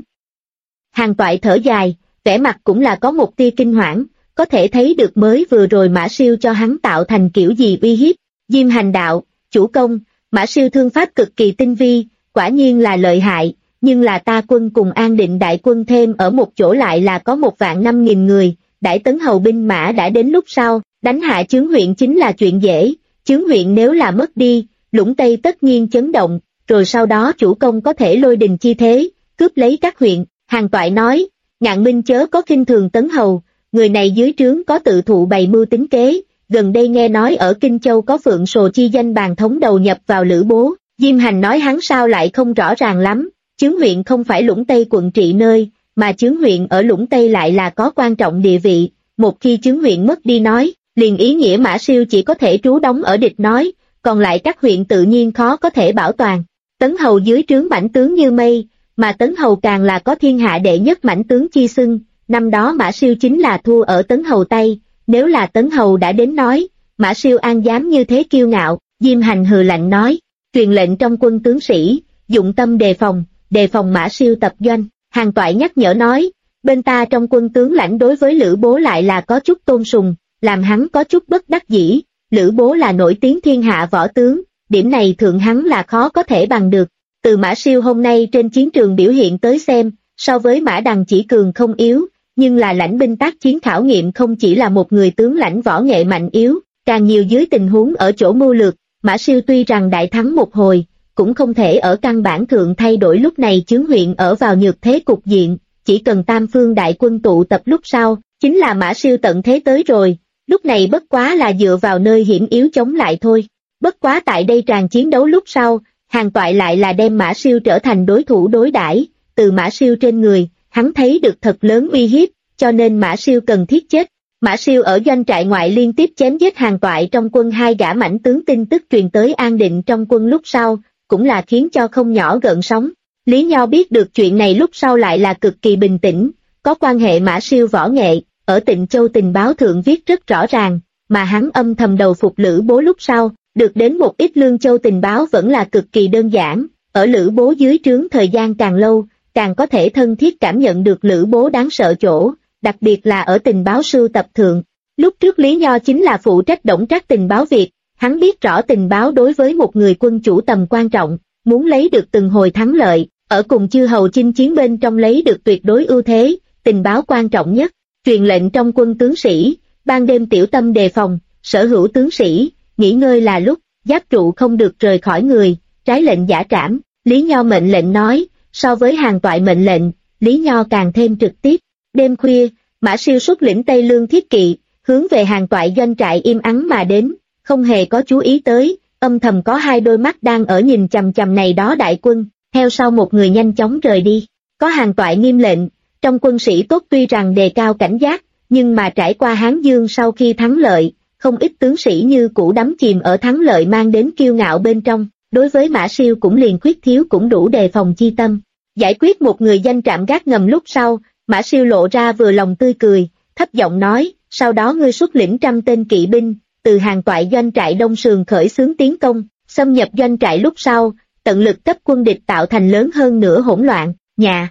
Speaker 2: Hàn Toại thở dài, vẻ mặt cũng là có một tia kinh hoảng, có thể thấy được mới vừa rồi Mã Siêu cho hắn tạo thành kiểu gì uy hiếp. Diêm Hành đạo, chủ công, Mã Siêu thương pháp cực kỳ tinh vi, quả nhiên là lợi hại, nhưng là ta quân cùng An Định đại quân thêm ở một chỗ lại là có 1.500.000 người, Đại Tấn hầu binh mã đã đến lúc sau, đánh hạ Chướng huyện chính là chuyện dễ, Chướng huyện nếu là mất đi, Lũng Tây tất nhiên chấn động, rồi sau đó chủ công có thể lôi đình chi thế, cướp lấy các huyện. Hàn Toại nói, Ngạn Minh chớ có khinh thường Tấn hầu, người này dưới trướng có tự thụ bày mưu tính kế, gần đây nghe nói ở Kinh Châu có Phượng Sồ chi danh bàn thống đầu nhập vào Lữ Bố. Diêm Hành nói hắn sao lại không rõ ràng lắm, Chướng huyện không phải Lũng Tây quận trị nơi, mà Chướng huyện ở Lũng Tây lại là có quan trọng địa vị, một khi Chướng huyện mất đi nói, liền ý nghĩa Mã Siêu chỉ có thể trú đóng ở địch nói, còn lại các huyện tự nhiên khó có thể bảo toàn. Tấn hầu dưới trướng mãnh tướng như mây, mà Tấn hầu càng là có thiên hạ đệ nhất mãnh tướng chi xưng, năm đó Mã Siêu chính là thua ở Tấn hầu tay, nếu là Tấn hầu đã đến nói, Mã Siêu an dám như thế kiêu ngạo. Diêm Hành hừ lạnh nói, truyền lệnh trong quân tướng sĩ, dụng tâm đề phòng Mã Siêu tập doanh. Hàn Toại nhắc nhở nói, bên ta trong quân tướng lãnh đối với Lữ Bố lại là có chút tôn sùng, làm hắn có chút bất đắc dĩ. Lữ Bố là nổi tiếng thiên hạ võ tướng, điểm này thượng hắn là khó có thể bằng được. Từ Mã Siêu hôm nay trên chiến trường biểu hiện tới xem, so với Mã Đằng chỉ cường không yếu, nhưng là lãnh binh tác chiến khảo nghiệm không chỉ là một người tướng lãnh võ nghệ mạnh yếu, càng nhiều dưới tình huống ở chỗ mưu lược. Mã Siêu tuy rằng đại thắng một hồi, cũng không thể ở căn bản thượng thay đổi lúc này Chướng huyện ở vào nhược thế cục diện, chỉ cần Tam Phương đại quân tụ tập lúc sau, chính là Mã Siêu tận thế tới rồi, lúc này bất quá là dựa vào nơi hiểm yếu chống lại thôi. Bất quá tại đây tràn chiến đấu lúc sau, Hàn Toại lại là đem Mã Siêu trở thành đối thủ đối đãi, từ Mã Siêu trên người, hắn thấy được thật lớn uy hiếp, cho nên Mã Siêu cần thiết chết. Mã Siêu ở doanh trại ngoại liên tiếp chém giết Hàn Toại trong quân hai gã mãnh tướng, tin tức truyền tới An Định trong quân lúc sau, cũng là khiến cho không nhỏ gợn sóng. Lý Nho biết được chuyện này lúc sau lại là cực kỳ bình tĩnh, có quan hệ Mã Siêu võ nghệ, ở Tịnh Châu tình báo thượng viết rất rõ ràng, mà hắn âm thầm đầu phục Lữ Bố lúc sau, được đến một ít Lương Châu tình báo vẫn là cực kỳ đơn giản, ở Lữ Bố dưới trướng thời gian càng lâu, càng có thể thân thiết cảm nhận được Lữ Bố đáng sợ chỗ, đặc biệt là ở tình báo sưu tập thượng. Lúc trước Lý Nho chính là phụ trách Đổng Trác tình báo việc, hắn biết rõ tình báo đối với một người quân chủ tầm quan trọng, muốn lấy được từng hồi thắng lợi, ở cùng chư hầu chinh chiến bên trong lấy được tuyệt đối ưu thế, tình báo quan trọng nhất, truyền lệnh trong quân tướng sĩ, ban đêm tiểu tâm đề phòng, sở hữu tướng sĩ, nghỉ ngơi là lúc, giáp trụ không được rời khỏi người, trái lệnh giả trảm. Lý Nho mệnh lệnh nói, so với Hàn Toại mệnh lệnh, Lý Nho càng thêm trực tiếp. Đêm khuya, Mã Siêu xuất lĩnh Tây Lương thiết kỵ, hướng về Hàn Toại doanh trại im ắng mà đến, không hề có chú ý tới, âm thầm có hai đôi mắt đang ở nhìn chằm chằm này đó đại quân, theo sau một người nhanh chóng rời đi. Có Hàn Toại nghiêm lệnh, trong quân sĩ tốt tuy rằng đề cao cảnh giác, nhưng mà trải qua Hán Dương sau khi thắng lợi, không ít tướng sĩ như cũ đắm chìm ở thắng lợi mang đến kiêu ngạo bên trong, đối với Mã Siêu cũng liền khuyết thiếu cũng đủ đề phòng chi tâm. Giải quyết một người danh trạm gác ngầm lúc sau, Mã Siêu lộ ra vừa lòng tươi cười, thấp giọng nói, sau đó ngươi xuất lĩnh 100 tên kỵ binh, từ Hàn Toại doanh trại đông sườn khởi xướng tiến công, xâm nhập doanh trại lúc sau, tận lực cấp quân địch tạo thành lớn hơn nữa hỗn loạn. Nhà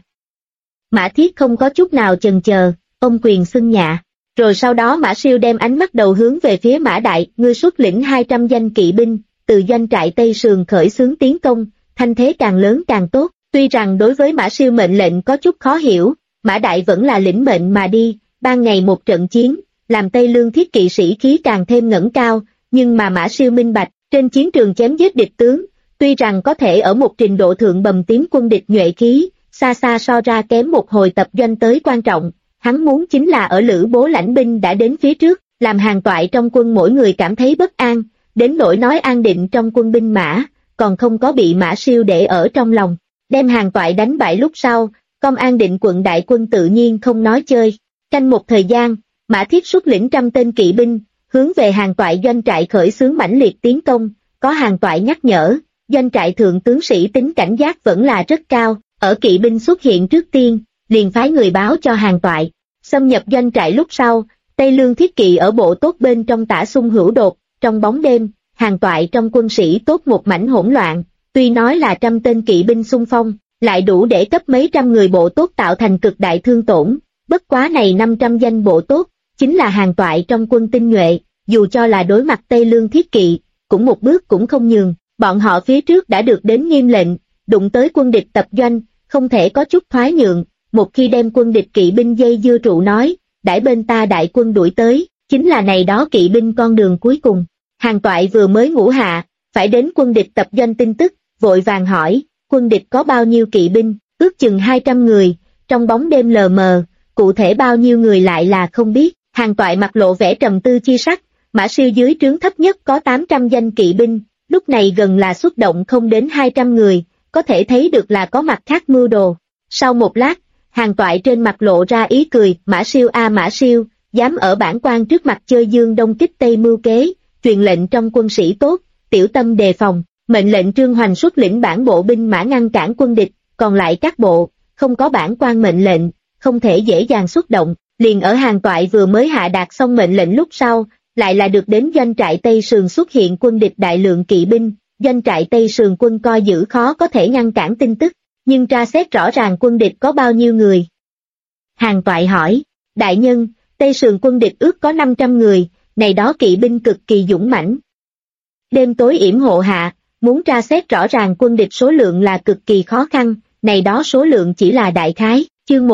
Speaker 2: Mã Thiết không có chút nào chần chờ, ông quyền xưng dạ. Rồi sau đó Mã Siêu đem ánh mắt đầu hướng về phía Mã Đại, ngươi xuất lĩnh 200 danh kỵ binh, từ doanh trại Tây Sườn khởi xướng tiến công, thanh thế càng lớn càng tốt. Tuy rằng đối với Mã Siêu mệnh lệnh có chút khó hiểu, Mã Đại vẫn là lĩnh mệnh mà đi, ban ngày một trận chiến, làm Tây Lương thiết kỵ sĩ khí càng thêm ngẩng cao, nhưng mà Mã Siêu minh bạch, trên chiến trường chém giết địch tướng, tuy rằng có thể ở một trình độ thượng bầm tím quân địch nhuệ khí, xa xa so ra kém một hồi tập doanh tới quan trọng, hắn muốn chính là ở Lữ Bố lãnh binh đã đến phía trước, làm hàng toại trong quân mỗi người cảm thấy bất an, đến nỗi nói an định trong quân binh mã, còn không có bị Mã Siêu để ở trong lòng. Đem hàng toại đánh bại lúc sau, công an định quận đại quân tự nhiên không nói chơi. Canh một thời gian, Mã Thiết xuất lĩnh 100 tên kỵ binh, hướng về hàng toại doanh trại khởi xướng mãnh liệt tiến công, có hàng toại nhắc nhở, doanh trại thượng tướng sĩ tính cảnh giác vẫn là rất cao, ở kỵ binh xuất hiện trước tiên, liền phái người báo cho hàng toại. Xâm nhập doanh trại lúc sau, Tây Lương thiết kỵ ở bộ tốt bên trong tả xung hữu đột, trong bóng đêm, hàng toại trong quân sĩ tốt một mảnh hỗn loạn, tuy nói là 100 tên kỵ binh xung phong, lại đủ để cấp mấy trăm người bộ tốt tạo thành cực đại thương tổn, bất quá này 500 danh bộ tốt, chính là hàng toại trong quân tinh nhuệ, dù cho là đối mặt Tây Lương thiết kỵ, cũng một bước cũng không nhường, bọn họ phía trước đã được đến nghiêm lệnh, đụng tới quân địch tập doanh, không thể có chút thoái nhượng, một khi đem quân địch kỵ binh dây dưa trụ nói, đãi bên ta đại quân đuổi tới, chính là này đó kỵ binh con đường cuối cùng. Hàng toại vừa mới ngủ hạ, phải đến quân địch tập doanh tin tức, vội vàng hỏi, quân địch có bao nhiêu kỵ binh, ước chừng 200 người, trong bóng đêm lờ mờ, cụ thể bao nhiêu người lại là không biết. Hàng toại mặt lộ vẻ trầm tư chi sắc, Mã Siêu dưới trướng thấp nhất có 800 danh kỵ binh, lúc này gần là xuất động không đến 200 người, có thể thấy được là có mặt khác mưu đồ. Sau một lát, hàng toại trên mặt lộ ra ý cười, Mã Siêu a Mã Siêu, dám ở bản quan trước mặt chơi Dương Đông kích Tây mưu kế, truyền lệnh trong quân sĩ tốt, tiểu tâm đề phòng, mệnh lệnh Trương Hoành xuất lĩnh bản bộ binh mã ngăn cản quân địch, còn lại các bộ, không có bản quan mệnh lệnh, không thể dễ dàng xuất động. Liền ở hàng toại vừa mới hạ đạt xong mệnh lệnh lúc sau, lại là được đến doanh trại Tây Sườn xuất hiện quân địch đại lượng kỵ binh, doanh trại Tây Sườn quân coi giữ khó có thể ngăn cản tin tức, nhưng tra xét rõ ràng quân địch có bao nhiêu người. Hàng toại hỏi, đại nhân, Tây Sườn quân địch ước có 500 người, này đó kỵ binh cực kỳ dũng mãnh. Đêm tối yểm hộ hạ, muốn tra xét rõ ràng quân địch số lượng là cực kỳ khó khăn, này đó số lượng chỉ là đại khái, chương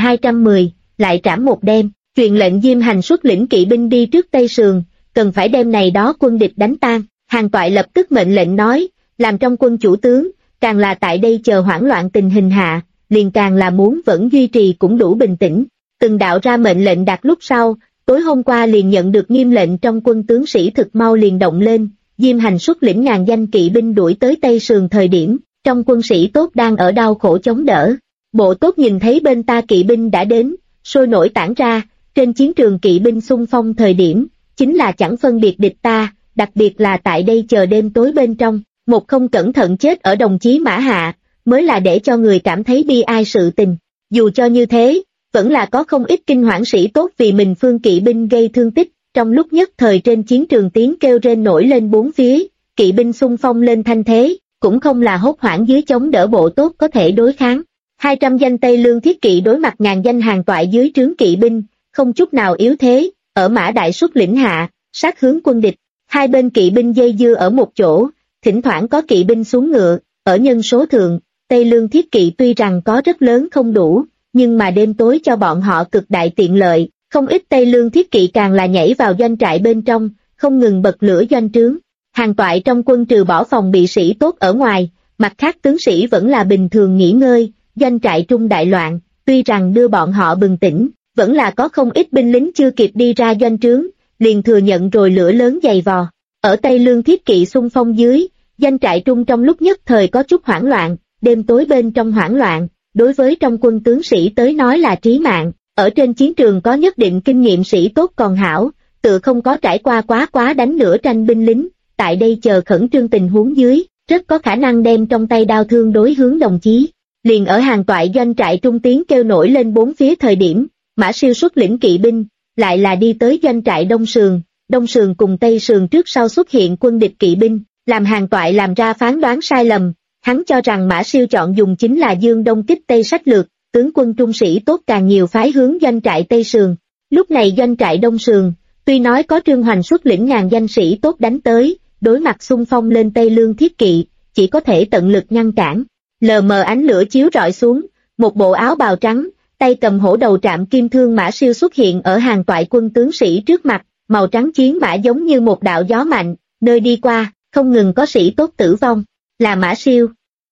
Speaker 2: 1210. Lại trảm một đêm, truyền lệnh Diêm Hành xuất lĩnh kỵ binh đi trước Tây Sườn, cần phải đem này đó quân địch đánh tan. Hàng toại lập tức mệnh lệnh nói, làm trong quân chủ tướng, càng là tại đây chờ hoảng loạn tình hình hạ, liền càng là muốn vẫn duy trì cũng đủ bình tĩnh. Từng đạo ra mệnh lệnh đặt lúc sau, tối hôm qua liền nhận được nghiêm lệnh trong quân tướng sĩ thực mau liền động lên, Diêm Hành xuất lĩnh ngàn danh kỵ binh đuổi tới Tây Sườn thời điểm, trong quân sĩ tốt đang ở đau khổ chống đỡ. Bộ tốt nhìn thấy bên ta kỵ binh đã đến, sôi nổi tản ra, trên chiến trường kỵ binh xung phong thời điểm, chính là chẳng phân biệt địch ta, đặc biệt là tại đây chờ đêm tối bên trong, một không cẩn thận chết ở đồng chí Mã Hạ, mới là để cho người cảm thấy bi ai sự tình. Dù cho như thế, vẫn là có không ít kinh hoảng sĩ tốt vì mình phương kỵ binh gây thương tích, trong lúc nhất thời trên chiến trường tiếng kêu rên nổi lên bốn phía, kỵ binh xung phong lên thanh thế, cũng không là hốt hoảng dưới chống đỡ bộ tốt có thể đối kháng. 200 danh Tây Lương thiết kỵ đối mặt ngàn danh hàng toại dưới trướng kỵ binh, không chút nào yếu thế, ở Mã Đại xuất lĩnh hạ, sát hướng quân địch, hai bên kỵ binh dây dưa ở một chỗ, thỉnh thoảng có kỵ binh xuống ngựa, ở nhân số thượng, Tây Lương thiết kỵ tuy rằng có rất lớn không đủ, nhưng mà đêm tối cho bọn họ cực đại tiện lợi, không ít Tây Lương thiết kỵ càng là nhảy vào doanh trại bên trong, không ngừng bật lửa doanh trướng. Hàng toại trong quân trừ bỏ phòng bị sĩ tốt ở ngoài, mặt khác tướng sĩ vẫn là bình thường nghỉ ngơi, doanh trại trung đại loạn, tuy rằng đưa bọn họ bừng tỉnh, vẫn là có không ít binh lính chưa kịp đi ra doanh trướng, liền thừa nhận rồi lửa lớn dày vò. Ở Tây Lương thiết kỵ xung phong dưới, doanh trại trung trong lúc nhất thời có chút hoảng loạn, đêm tối bên trong hoảng loạn, đối với trong quân tướng sĩ tới nói là trí mạng, ở trên chiến trường có nhất định kinh nghiệm sĩ tốt còn hảo, tự không có trải qua quá đánh lửa tranh binh lính, tại đây chờ khẩn trương tình huống dưới, rất có khả năng đem trong tay đao thương đối hướng đồng chí. Liền ở hàng toại doanh trại trung tiếng kêu nổi lên bốn phía thời điểm, Mã Siêu xuất lĩnh kỵ binh, lại là đi tới doanh trại Đông Sườn cùng Tây Sườn trước sau xuất hiện quân địch kỵ binh, làm hàng toại làm ra phán đoán sai lầm, hắn cho rằng Mã Siêu chọn dùng chính là Dương Đông kích Tây sách lược, tướng quân trung sĩ tốt càng nhiều phái hướng doanh trại Tây Sườn. Lúc này doanh trại Đông Sườn, tuy nói có Trương Hoành xuất lĩnh ngàn danh sĩ tốt đánh tới, đối mặt xung phong lên Tây Lương thiết kỵ, chỉ có thể tận lực ngăn cản. Lờ mờ ánh lửa chiếu rọi xuống, một bộ áo bào trắng, tay cầm hổ đầu trạm kim thương Mã Siêu xuất hiện ở hàng toại quân tướng sĩ trước mặt, màu trắng chiến mã giống như một đạo gió mạnh, nơi đi qua, không ngừng có sĩ tốt tử vong, là Mã Siêu.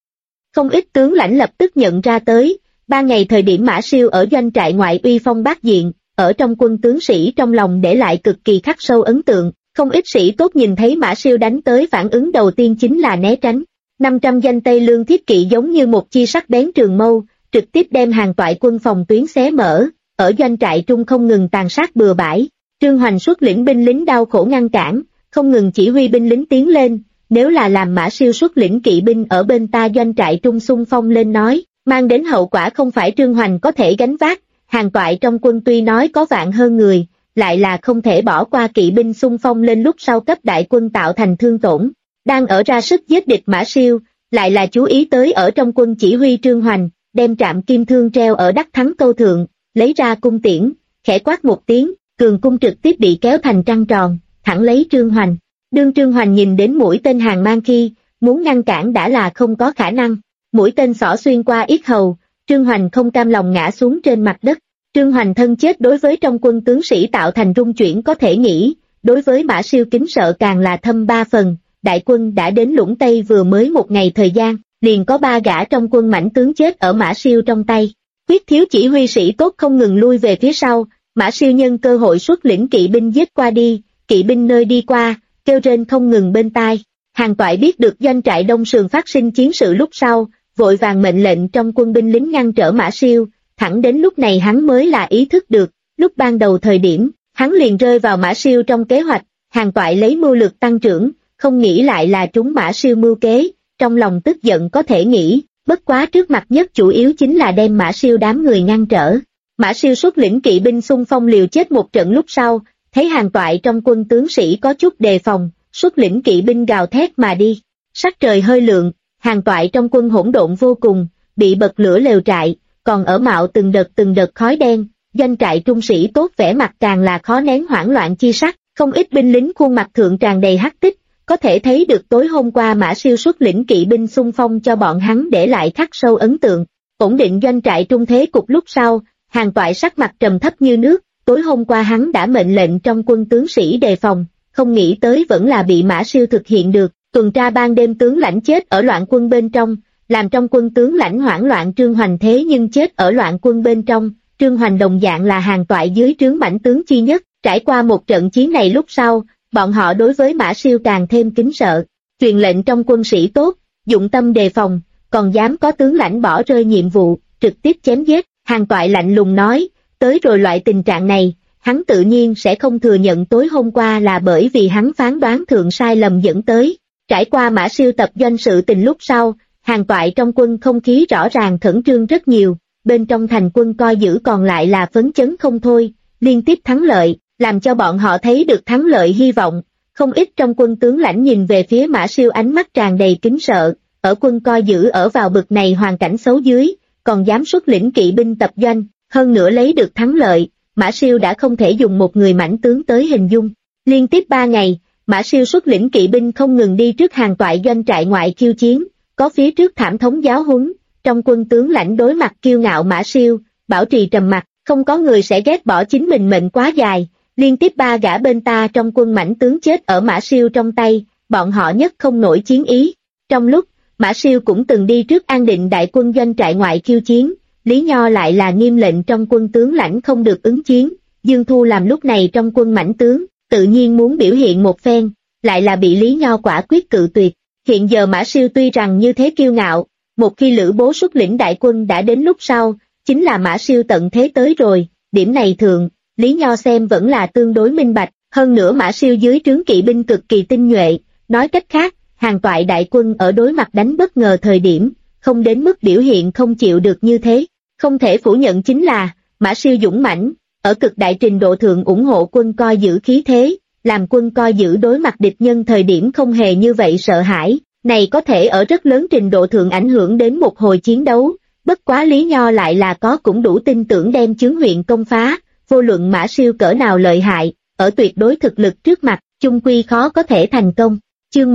Speaker 2: Không ít tướng lãnh lập tức nhận ra tới, 3 ngày thời điểm Mã Siêu ở doanh trại ngoại uy phong bát diện, ở trong quân tướng sĩ trong lòng để lại cực kỳ khắc sâu ấn tượng, không ít sĩ tốt nhìn thấy Mã Siêu đánh tới phản ứng đầu tiên chính là né tránh. 500 danh Tây Lương thiết kỵ giống như một chi sắc bén trường mâu, trực tiếp đem hàng toại quân phòng tuyến xé mở, ở doanh trại trung không ngừng tàn sát bừa bãi. Trương Hoành xuất lĩnh binh lính đau khổ ngăn cản, không ngừng chỉ huy binh lính tiến lên, nếu là làm Mã Siêu xuất lĩnh kỵ binh ở bên ta doanh trại trung xung phong lên nói, mang đến hậu quả không phải Trương Hoành có thể gánh vác, hàng toại trong quân tuy nói có vạn hơn người, lại là không thể bỏ qua kỵ binh xung phong lên lúc sau cấp đại quân tạo thành thương tổn. Đang ở ra sức giết địch Mã Siêu, lại là chú ý tới ở trong quân chỉ huy Trương Hoành, đem trạm kim thương treo ở đắc thắng câu thượng, lấy ra cung tiễn, khẽ quát một tiếng, cường cung trực tiếp bị kéo thành trăng tròn, thẳng lấy Trương Hoành. Đương Trương Hoành nhìn đến mũi tên hàng mang khi, muốn ngăn cản đã là không có khả năng. Mũi tên xỏ xuyên qua yết hầu, Trương Hoành không cam lòng ngã xuống trên mặt đất. Trương Hoành thân chết đối với trong quân tướng sĩ tạo thành rung chuyển có thể nghĩ, đối với Mã Siêu kính sợ càng là thâm 3 phần. Đại quân đã đến Lũng Tây vừa mới 1 ngày thời gian, liền có 3 gã trong quân mãnh tướng chết ở Mã Siêu trong tay. Quyết thiếu chỉ huy sĩ tốt không ngừng lui về phía sau, Mã Siêu nhân cơ hội xuất lĩnh kỵ binh giết qua đi, kỵ binh nơi đi qua, kêu rên không ngừng bên tai. Hàng toại biết được doanh trại Đông Sườn phát sinh chiến sự lúc sau, vội vàng mệnh lệnh trong quân binh lính ngăn trở Mã Siêu, thẳng đến lúc này hắn mới là ý thức được, lúc ban đầu thời điểm, hắn liền rơi vào Mã Siêu trong kế hoạch, hàng toại lấy mưu lực tăng trưởng, không nghĩ lại là trúng Mã Siêu mưu kế, trong lòng tức giận có thể nghĩ, bất quá trước mặt nhất chủ yếu chính là đem Mã Siêu đám người ngăn trở. Mã Siêu xuất lĩnh kỵ binh xung phong liều chết một trận lúc sau, thấy hàng toại trong quân tướng sĩ có chút đề phòng, xuất lĩnh kỵ binh gào thét mà đi. Sắc trời hơi lượng, hàng toại trong quân hỗn độn vô cùng, bị bật lửa lều trại, còn ở mạo từng đợt khói đen, doanh trại trung sĩ tốt vẻ mặt càng là khó nén hoảng loạn chi sắc, không ít binh lính khuôn mặt thượng tràn đầy hắc tích, có thể thấy được tối hôm qua Mã Siêu xuất lĩnh kỵ binh xung phong cho bọn hắn để lại khắc sâu ấn tượng. Ổn định doanh trại trung thế cục lúc sau, hàng toại sắc mặt trầm thấp như nước, tối hôm qua hắn đã mệnh lệnh trong quân tướng sĩ đề phòng, không nghĩ tới vẫn là bị Mã Siêu thực hiện được, tuần tra ban đêm tướng lãnh chết ở loạn quân bên trong, làm trong quân tướng lãnh hoảng loạn Trương Hoành thế nhưng chết ở loạn quân bên trong, Trương Hoành đồng dạng là hàng toại dưới trướng mãnh tướng chi nhất, trải qua một trận chiến này lúc sau, bọn họ đối với Mã Siêu càng thêm kính sợ, truyền lệnh trong quân sĩ tốt, dụng tâm đề phòng, còn dám có tướng lãnh bỏ rơi nhiệm vụ, trực tiếp chém giết, hàng toại lạnh lùng nói, tới rồi loại tình trạng này, hắn tự nhiên sẽ không thừa nhận tối hôm qua là bởi vì hắn phán đoán thượng sai lầm dẫn tới. Trải qua Mã Siêu tập doanh sự tình lúc sau, hàng toại trong quân không khí rõ ràng khẩn trương rất nhiều, bên trong thành quân coi giữ còn lại là phấn chấn không thôi, liên tiếp thắng lợi, làm cho bọn họ thấy được thắng lợi hy vọng, không ít trong quân tướng lãnh nhìn về phía Mã Siêu ánh mắt tràn đầy kính sợ, ở quân coi giữ ở vào bực này hoàn cảnh xấu dưới, còn dám xuất lĩnh kỵ binh tập doanh, hơn nữa lấy được thắng lợi, Mã Siêu đã không thể dùng một người mãnh tướng tới hình dung. Liên tiếp 3 ngày, Mã Siêu xuất lĩnh kỵ binh không ngừng đi trước hàng toại doanh trại ngoại khiêu chiến, có phía trước thảm thống giáo huấn, trong quân tướng lãnh đối mặt kiêu ngạo Mã Siêu, bảo trì trầm mặc, không có người sẽ ghét bỏ chính mình mệnh quá dài, liên tiếp 3 gã bên ta trong quân mãnh tướng chết ở Mã Siêu trong tay, bọn họ nhất không nổi chiến ý. Trong lúc, Mã Siêu cũng từng đi trước an định đại quân doanh trại ngoại khiêu chiến, Lý Nho lại là nghiêm lệnh trong quân tướng lãnh không được ứng chiến, Dương Thu làm lúc này trong quân mãnh tướng, tự nhiên muốn biểu hiện một phen, lại là bị Lý Nho quả quyết cự tuyệt. Hiện giờ Mã Siêu tuy rằng như thế kiêu ngạo, một khi Lữ Bố xuất lĩnh đại quân đã đến lúc sau, chính là Mã Siêu tận thế tới rồi, điểm này thường, Lý Nho xem vẫn là tương đối minh bạch, hơn nữa Mã Siêu dưới trướng kỵ binh cực kỳ tinh nhuệ, nói cách khác, hàng toại đại quân ở đối mặt đánh bất ngờ thời điểm, không đến mức biểu hiện không chịu được như thế. Không thể phủ nhận chính là, Mã Siêu dũng mãnh, ở cực đại trình độ thượng ủng hộ quân coi giữ khí thế, làm quân coi giữ đối mặt địch nhân thời điểm không hề như vậy sợ hãi, này có thể ở rất lớn trình độ thượng ảnh hưởng đến một hồi chiến đấu, bất quá Lý Nho lại là có cũng đủ tin tưởng đem chướng huyện công phá, vô luận Mã Siêu cỡ nào lợi hại, ở tuyệt đối thực lực trước mặt, chung quy khó có thể thành công. Chương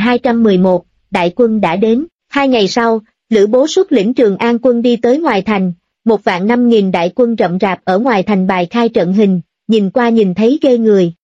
Speaker 2: 1211, đại quân đã đến, 2 ngày sau, Lữ Bố xuất lĩnh Trường An quân đi tới ngoài thành, 15000 đại quân rậm rạp ở ngoài thành bài khai trận hình, nhìn qua nhìn thấy ghê người,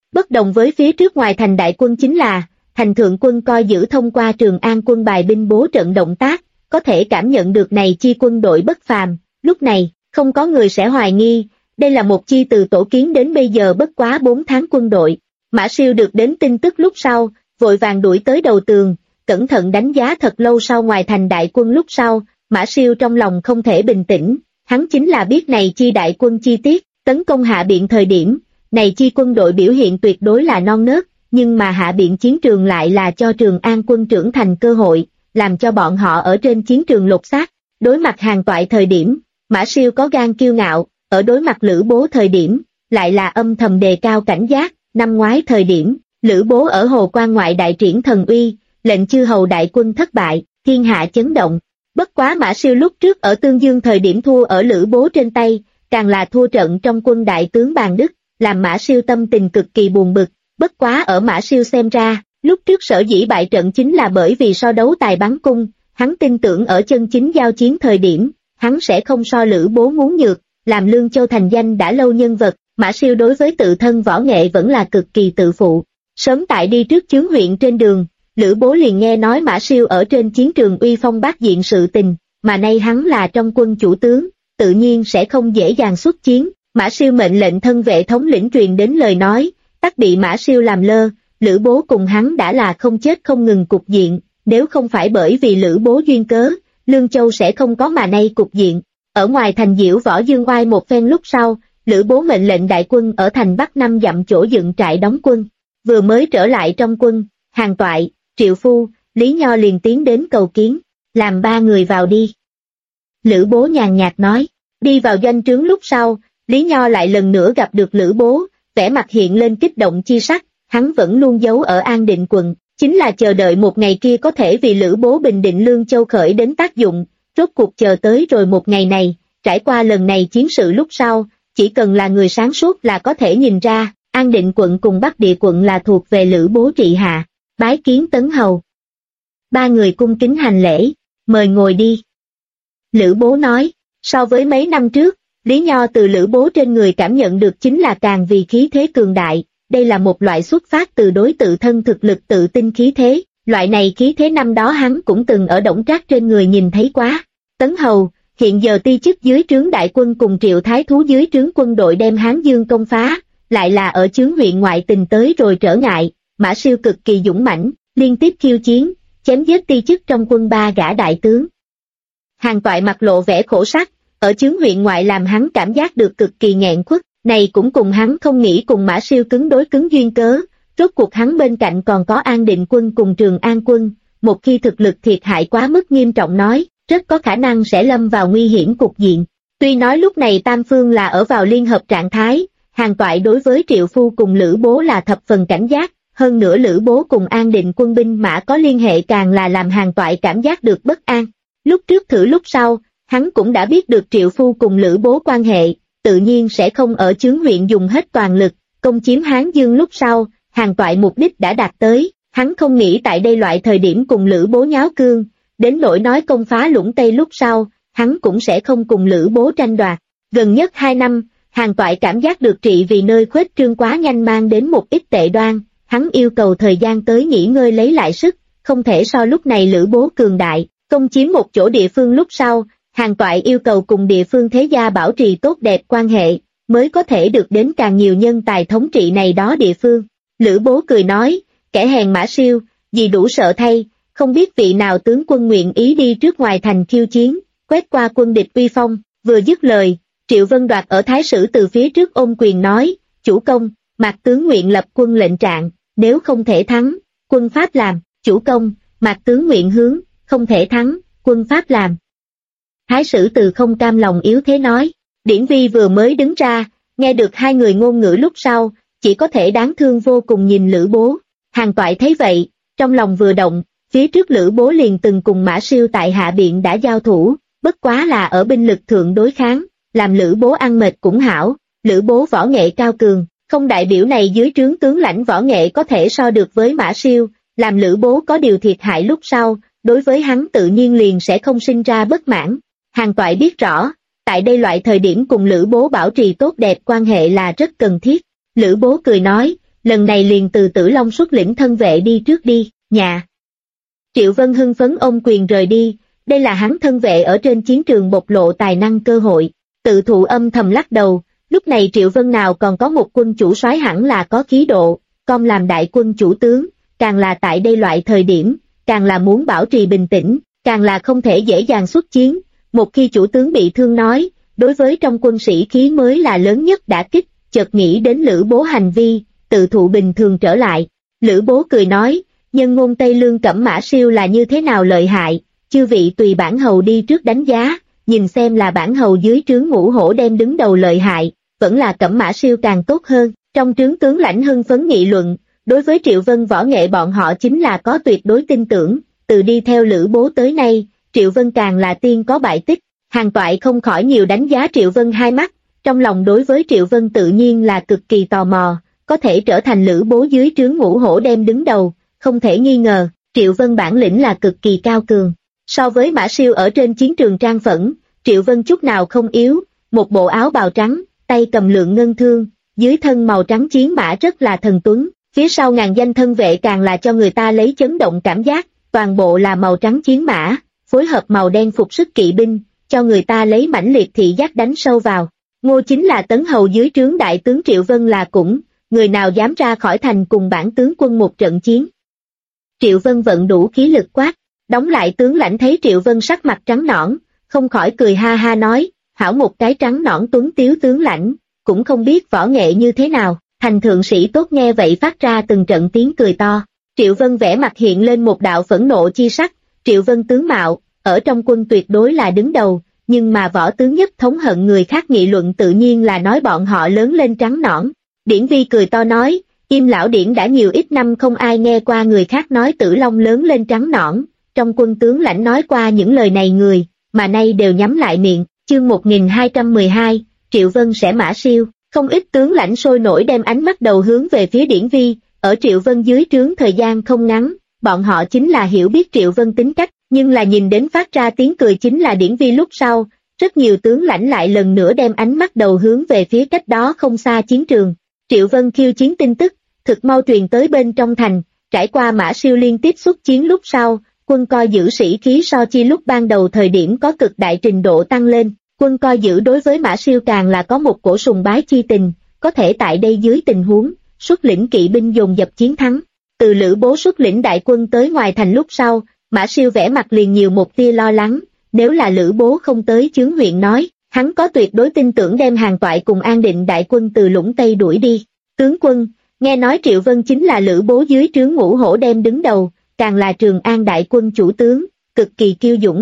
Speaker 2: Bất đồng với phía trước ngoài thành đại quân chính là, thành thượng quân coi giữ thông qua Trường An quân bài binh bố trận động tác, có thể cảm nhận được này chi quân đội bất phàm, lúc này, không có người sẽ hoài nghi, đây là một chi từ tổ kiến đến bây giờ bất quá 4 tháng quân đội. Mã Siêu được đến tin tức lúc sau, vội vàng đuổi tới đầu tường, cẩn thận đánh giá thật lâu sau ngoài thành đại quân lúc sau, Mã Siêu trong lòng không thể bình tĩnh, hắn chính là biết này chi đại quân chi tiết, tấn công Hạ Biện thời điểm, này chi quân đội biểu hiện tuyệt đối là non nớt, nhưng mà Hạ Biện chiến trường lại là cho Trường An quân trưởng thành cơ hội, làm cho bọn họ ở trên chiến trường lột xác. Đối mặt Hàn Toại thời điểm, Mã Siêu có gan kiêu ngạo, ở đối mặt Lữ Bố thời điểm, lại là âm thầm đề cao cảnh giác. Năm ngoái thời điểm, Lữ Bố ở Hồ Quan ngoại đại triển thần uy, lệnh chư hầu đại quân thất bại, thiên hạ chấn động. Bất quá Mã Siêu lúc trước ở Tương Dương thời điểm thua ở Lữ Bố trên tay, càng là thua trận trong quân đại tướng Bàn Đức, làm Mã Siêu tâm tình cực kỳ buồn bực. Bất quá ở Mã Siêu xem ra, lúc trước sở dĩ bại trận chính là bởi vì so đấu tài bắn cung, hắn tin tưởng ở chân chính giao chiến thời điểm, hắn sẽ không so Lữ Bố muốn nhược, làm Lương Châu thành danh đã lâu nhân vật, Mã Siêu đối với tự thân võ nghệ vẫn là cực kỳ tự phụ. Sớm tại đi trước chướng huyện trên đường, Lữ Bố liền nghe nói Mã Siêu ở trên chiến trường uy phong bát diện sự tình, mà nay hắn là trong quân chủ tướng, tự nhiên sẽ không dễ dàng xuất chiến. Mã Siêu mệnh lệnh thân vệ thống lĩnh truyền đến lời nói, tắc bị Mã Siêu làm lơ, Lữ Bố cùng hắn đã là không chết không ngừng cục diện, nếu không phải bởi vì Lữ Bố duyên cớ, Lương Châu sẽ không có mà nay cục diện. Ở ngoài thành diễu võ dương oai một phen lúc sau, Lữ Bố mệnh lệnh đại quân ở thành Bắc 5 dặm chỗ dựng trại đóng quân. Vừa mới trở lại trong quân, Hàn Toại, Triệu Phu, Lý Nho liền tiến đến cầu kiến, làm 3 người vào đi. Lữ Bố nhàn nhạt nói, đi vào doanh trướng lúc sau, Lý Nho lại lần nữa gặp được Lữ Bố, vẻ mặt hiện lên kích động chi sắc, hắn vẫn luôn giấu ở An Định quận, chính là chờ đợi một ngày kia có thể vì Lữ Bố bình định Lương Châu khởi đến tác dụng, rốt cuộc chờ tới rồi một ngày này, trải qua lần này chiến sự lúc sau, chỉ cần là người sáng suốt là có thể nhìn ra, An Định quận cùng Bắc Địa quận là thuộc về Lữ Bố trị hạ, bái kiến Tấn Hầu. 3 người cung kính hành lễ, mời ngồi đi. Lữ Bố nói, so với mấy năm trước, Lý Nho từ Lữ Bố trên người cảm nhận được chính là càng vì khí thế cường đại, đây là một loại xuất phát từ đối tự thân thực lực tự tin khí thế, loại này khí thế năm đó hắn cũng từng ở Đổng Trác trên người nhìn thấy quá. Tấn Hầu, hiện giờ ti chức dưới trướng đại quân cùng Triệu Thái Thú dưới trướng quân đội đem Hán Dương công phá, lại là ở chướng huyện ngoại tình tới rồi trở ngại, Mã Siêu cực kỳ dũng mãnh, liên tiếp khiêu chiến, chém giết ti chức trong quân 3 gã đại tướng. Hàn Toại mặt lộ vẻ khổ sắc, ở chướng huyện ngoại làm hắn cảm giác được cực kỳ nghẹn khuất, này cũng cùng hắn không nghĩ cùng Mã Siêu cứng đối cứng duyên cớ, rốt cuộc hắn bên cạnh còn có An Định quân cùng Trường An quân, một khi thực lực thiệt hại quá mức nghiêm trọng nói, rất có khả năng sẽ lâm vào nguy hiểm cục diện. Tuy nói lúc này Tam Phương là ở vào liên hợp trạng thái, Hàn Toại đối với Triệu Phu cùng Lữ Bố là thập phần cảnh giác, hơn nữa Lữ Bố cùng An Định quân binh mã có liên hệ càng là làm Hàn Toại cảm giác được bất an. Lúc trước thử lúc sau, hắn cũng đã biết được Triệu Phu cùng Lữ Bố quan hệ, tự nhiên sẽ không ở chướng huyện dùng hết toàn lực, công chiếm Hán Dương lúc sau, Hàn Toại mục đích đã đạt tới, hắn không nghĩ tại đây loại thời điểm cùng Lữ Bố nháo cương, đến nỗi nói công phá Lũng Tây lúc sau, hắn cũng sẽ không cùng Lữ Bố tranh đoạt. Gần nhất 2 năm, Hàn Toại cảm giác được trị vì nơi khuếch trương quá nhanh mang đến một ít tệ đoan, hắn yêu cầu thời gian tới nghỉ ngơi lấy lại sức, không thể so lúc này Lữ Bố cường đại, công chiếm một chỗ địa phương lúc sau, Hàn Toại yêu cầu cùng địa phương thế gia bảo trì tốt đẹp quan hệ, mới có thể được đến càng nhiều nhân tài thống trị này đó địa phương. Lữ Bố cười nói, kẻ hèn Mã Siêu, vì đủ sợ thay, không biết vị nào tướng quân nguyện ý đi trước ngoài thành khiêu chiến, quét qua quân địch uy phong. Vừa dứt lời, Triệu Vân Đoạt ở Thái Sử từ phía trước ôm quyền nói, chủ công, Mạc tướng nguyện lập quân lệnh trạng, nếu không thể thắng, quân pháp làm, chủ công, Mạc tướng nguyện hướng, không thể thắng, quân pháp làm. Thái Sử từ không cam lòng yếu thế nói, Điển Vi vừa mới đứng ra, nghe được 2 người ngôn ngữ lúc sau, chỉ có thể đáng thương vô cùng nhìn Lữ Bố. Hàn Toại thấy vậy, trong lòng vừa động, phía trước Lữ Bố liền từng cùng Mã Siêu tại Hạ Biện đã giao thủ, bất quá là ở binh lực thượng đối kháng, làm Lữ Bố ăn mệt cũng hảo, Lữ Bố võ nghệ cao cường, không đại biểu này dưới trướng tướng lãnh võ nghệ có thể so được với Mã Siêu, làm Lữ Bố có điều thiệt hại lúc sau, đối với hắn tự nhiên liền sẽ không sinh ra bất mãn. Hàn Toại biết rõ, tại đây loại thời điểm cùng Lữ Bố bảo trì tốt đẹp quan hệ là rất cần thiết. Lữ Bố cười nói, lần này liền từ Tử Long xuất lĩnh thân vệ đi trước đi, nhà. Triệu Vân hưng phấn ôm quyền rời đi, đây là hắn thân vệ ở trên chiến trường bộc lộ tài năng cơ hội. Tự thụ âm thầm lắc đầu, lúc này Triệu Vân nào còn có một quân chủ soái hẳn là có khí độ, con làm đại quân chủ tướng, càng là tại đây loại thời điểm, càng là muốn bảo trì bình tĩnh, càng là không thể dễ dàng xuất chiến, một khi chủ tướng bị thương nói, đối với trong quân sĩ khí mới là lớn nhất đả kích, chợt nghĩ đến Lữ Bố hành vi, tự thụ bình thường trở lại. Lữ Bố cười nói, nhân ngôn Tây Lương Cẩm Mã Siêu là như thế nào lợi hại, chư vị tùy bản hầu đi trước đánh giá, nhìn xem là bản hầu dưới trướng Ngũ Hổ đem đứng đầu lợi hại, vẫn là Cẩm Mã Siêu càng tốt hơn. Trong trướng tướng lãnh hưng phấn nghị luận, đối với Triệu Vân võ nghệ bọn họ chính là có tuyệt đối tin tưởng, từ đi theo Lữ Bố tới nay, Triệu Vân càng là tiên có bại tích. Hàn Toại không khỏi nhiều đánh giá Triệu Vân hai mắt, trong lòng đối với Triệu Vân tự nhiên là cực kỳ tò mò, có thể trở thành Lữ Bố dưới trướng Ngũ Hổ đem đứng đầu, không thể nghi ngờ, Triệu Vân bản lĩnh là cực kỳ cao cường. So với Mã Siêu ở trên chiến trường trang phẫn, Triệu Vân chút nào không yếu, một bộ áo bào trắng, tay cầm lượng ngân thương, dưới thân màu trắng chiến mã rất là thần tuấn, phía sau ngàn danh thân vệ càng là cho người ta lấy chấn động cảm giác, toàn bộ là màu trắng chiến mã, phối hợp màu đen phục sức kỵ binh, cho người ta lấy mãnh liệt thị giác đánh sâu vào. Ngô chính là tấn hầu dưới trướng đại tướng Triệu Vân là cũng, người nào dám ra khỏi thành cùng bản tướng quân một trận chiến. Triệu Vân vận đủ khí lực quát, đóng lại tướng lãnh thấy Triệu Vân sắc mặt trắng nõn, không khỏi cười ha ha nói, hảo một cái trắng nõn tuấn tiếu tướng lãnh, cũng không biết võ nghệ như thế nào. Thành thượng sĩ tốt nghe vậy phát ra từng trận tiếng cười to. Triệu Vân vẽ mặt hiện lên một đạo phẫn nộ chi sắc, Triệu Vân tướng mạo, ở trong quân tuyệt đối là đứng đầu, nhưng mà võ tướng nhất thống hận người khác nghị luận tự nhiên là nói bọn họ lớn lên trắng nõn. Điển Vi cười to nói, im lão Điển đã nhiều ít năm không ai nghe qua người khác nói Tử Long lớn lên trắng nõn, trong quân tướng lãnh nói qua những lời này người, mà nay đều nhắm lại miệng. Chương 1212, Triệu Vân sẽ Mã Siêu. Không ít tướng lãnh sôi nổi đem ánh mắt đầu hướng về phía Điển Vi, ở Triệu Vân dưới trướng thời gian không ngắn, bọn họ chính là hiểu biết Triệu Vân tính cách, nhưng là nhìn đến phát ra tiếng cười chính là Điển Vi lúc sau, rất nhiều tướng lãnh lại lần nữa đem ánh mắt đầu hướng về phía cách đó không xa chiến trường. Triệu Vân khiêu chiến tin tức, thực mau truyền tới bên trong thành, trải qua Mã Siêu liên tiếp xuất chiến lúc sau, quân coi giữ sĩ khí so chi lúc ban đầu thời điểm có cực đại trình độ tăng lên. Quân coi giữ đối với Mã Siêu càng là có một cổ sùng bái chi tình, có thể tại đây dưới tình huống, xuất lĩnh kỵ binh dồn dập chiến thắng. Từ Lữ Bố xuất lĩnh đại quân tới ngoài thành lúc sau, Mã Siêu vẽ mặt liền nhiều một tia lo lắng, nếu là Lữ Bố không tới Chướng huyện nói, hắn có tuyệt đối tin tưởng đem Hàn Toại cùng An Định đại quân từ Lũng Tây đuổi đi. Tướng quân, nghe nói Triệu Vân chính là Lữ Bố dưới trướng Ngũ Hổ đem đứng đầu, càng là Trường An đại quân chủ tướng, cực kỳ kiêu dũng.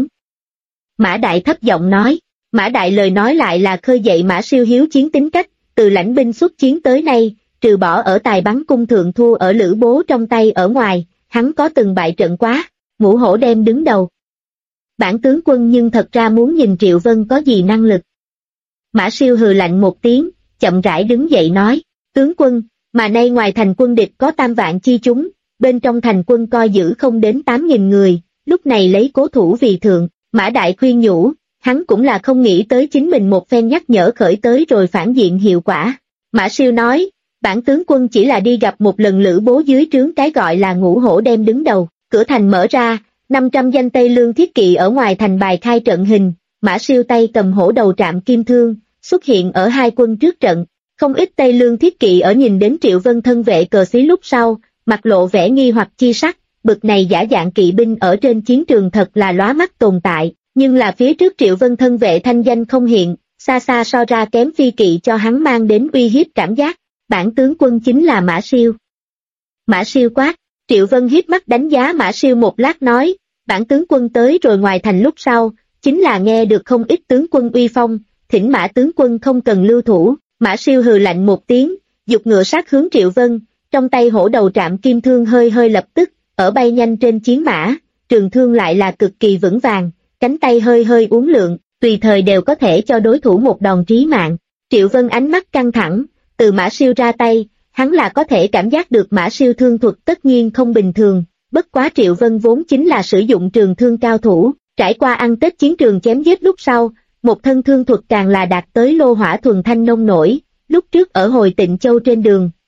Speaker 2: Mã Đại thấp giọng nói. Mã Đại lời nói lại là khơi dậy Mã Siêu hiếu chiến tính cách, từ lãnh binh xuất chiến tới nay, trừ bỏ ở tài bắn cung thượng thua ở Lữ Bố trong tay ở ngoài, hắn có từng bại trận quá, Ngũ Hổ đem đứng đầu. Bản tướng quân nhưng thật ra muốn nhìn Triệu Vân có gì năng lực. Mã Siêu hừ lạnh một tiếng, chậm rãi đứng dậy nói, tướng quân, mà nay ngoài thành quân địch có 3 vạn chi chúng, bên trong thành quân coi giữ không đến 8.000 người, lúc này lấy cố thủ vì thượng, Mã Đại khuyên nhủ. Hắn cũng là không nghĩ tới chính mình một phen nhắc nhở khởi tới rồi phản diện hiệu quả. Mã Siêu nói, bản tướng quân chỉ là đi gặp một lần Lữ Bố dưới trướng cái gọi là Ngũ Hổ đem đứng đầu, cửa thành mở ra, 500 danh Tây Lương thiết kỵ ở ngoài thành bài khai trận hình, Mã Siêu tay cầm hổ đầu trạm kim thương, xuất hiện ở hai quân trước trận, không ít Tây Lương thiết kỵ ở nhìn đến Triệu Vân thân vệ cờ xí lúc sau, mặt lộ vẻ nghi hoặc chi sắc, bực này giả dạng kỵ binh ở trên chiến trường thật là lóa mắt tồn tại. Nhưng là phía trước Triệu Vân thân vệ thanh danh không hiện, xa xa so ra kém phi kỵ cho hắn mang đến uy hiếp cảm giác, bản tướng quân chính là Mã Siêu. Mã Siêu quát, Triệu Vân hiếp mắt đánh giá Mã Siêu một lát nói, bản tướng quân tới rồi ngoài thành lúc sau, chính là nghe được không ít tướng quân uy phong, thỉnh Mã tướng quân không cần lưu thủ. Mã Siêu hừ lạnh một tiếng, giục ngựa sát hướng Triệu Vân, trong tay hổ đầu trạm kim thương hơi hơi lập tức, ở bay nhanh trên chiến mã, trường thương lại là cực kỳ vững vàng. Cánh tay hơi hơi uốn lượn, tùy thời đều có thể cho đối thủ một đòn trí mạng. Triệu Vân ánh mắt căng thẳng, từ Mã Siêu ra tay, hắn là có thể cảm giác được Mã Siêu thương thuật tất nhiên không bình thường, bất quá Triệu Vân vốn chính là sử dụng trường thương cao thủ, trải qua ăn Tết chiến trường chém giết lúc sau, một thân thương thuật càng là đạt tới lô hỏa thuần thanh nông nổi, lúc trước ở hồi Tịnh Châu trên đường,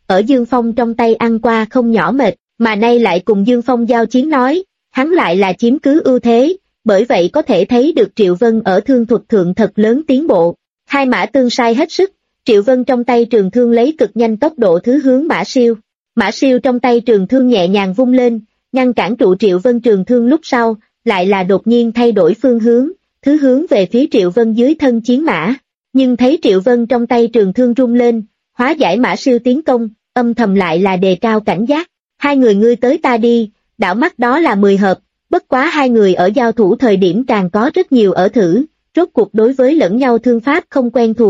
Speaker 2: ở Dương Phong trong tay ăn qua không nhỏ mệt, mà nay lại cùng Dương Phong giao chiến nói, hắn lại là chiếm cứ ưu thế, bởi vậy có thể thấy được Triệu Vân ở thương thuật thượng thật lớn tiến bộ. Hai mã tương sai hết sức, Triệu Vân trong tay trường thương lấy cực nhanh tốc độ thứ hướng Mã Siêu trong tay trường thương nhẹ nhàng vung lên, ngăn cản trụ Triệu Vân trường thương lúc sau, lại là đột nhiên thay đổi phương hướng, thứ hướng về phía Triệu Vân dưới thân chiến mã. Nhưng thấy Triệu Vân trong tay trường thương rung lên, hóa giải Mã Siêu tiến công, âm thầm lại là đề cao cảnh giác. Hai người ngươi tới ta đi, đảo mắt đó là 10 hợp, bất quá hai người ở giao thủ thời điểm càng có rất nhiều ở thử, rốt cuộc đối với lẫn nhau thương pháp không quen thuộc.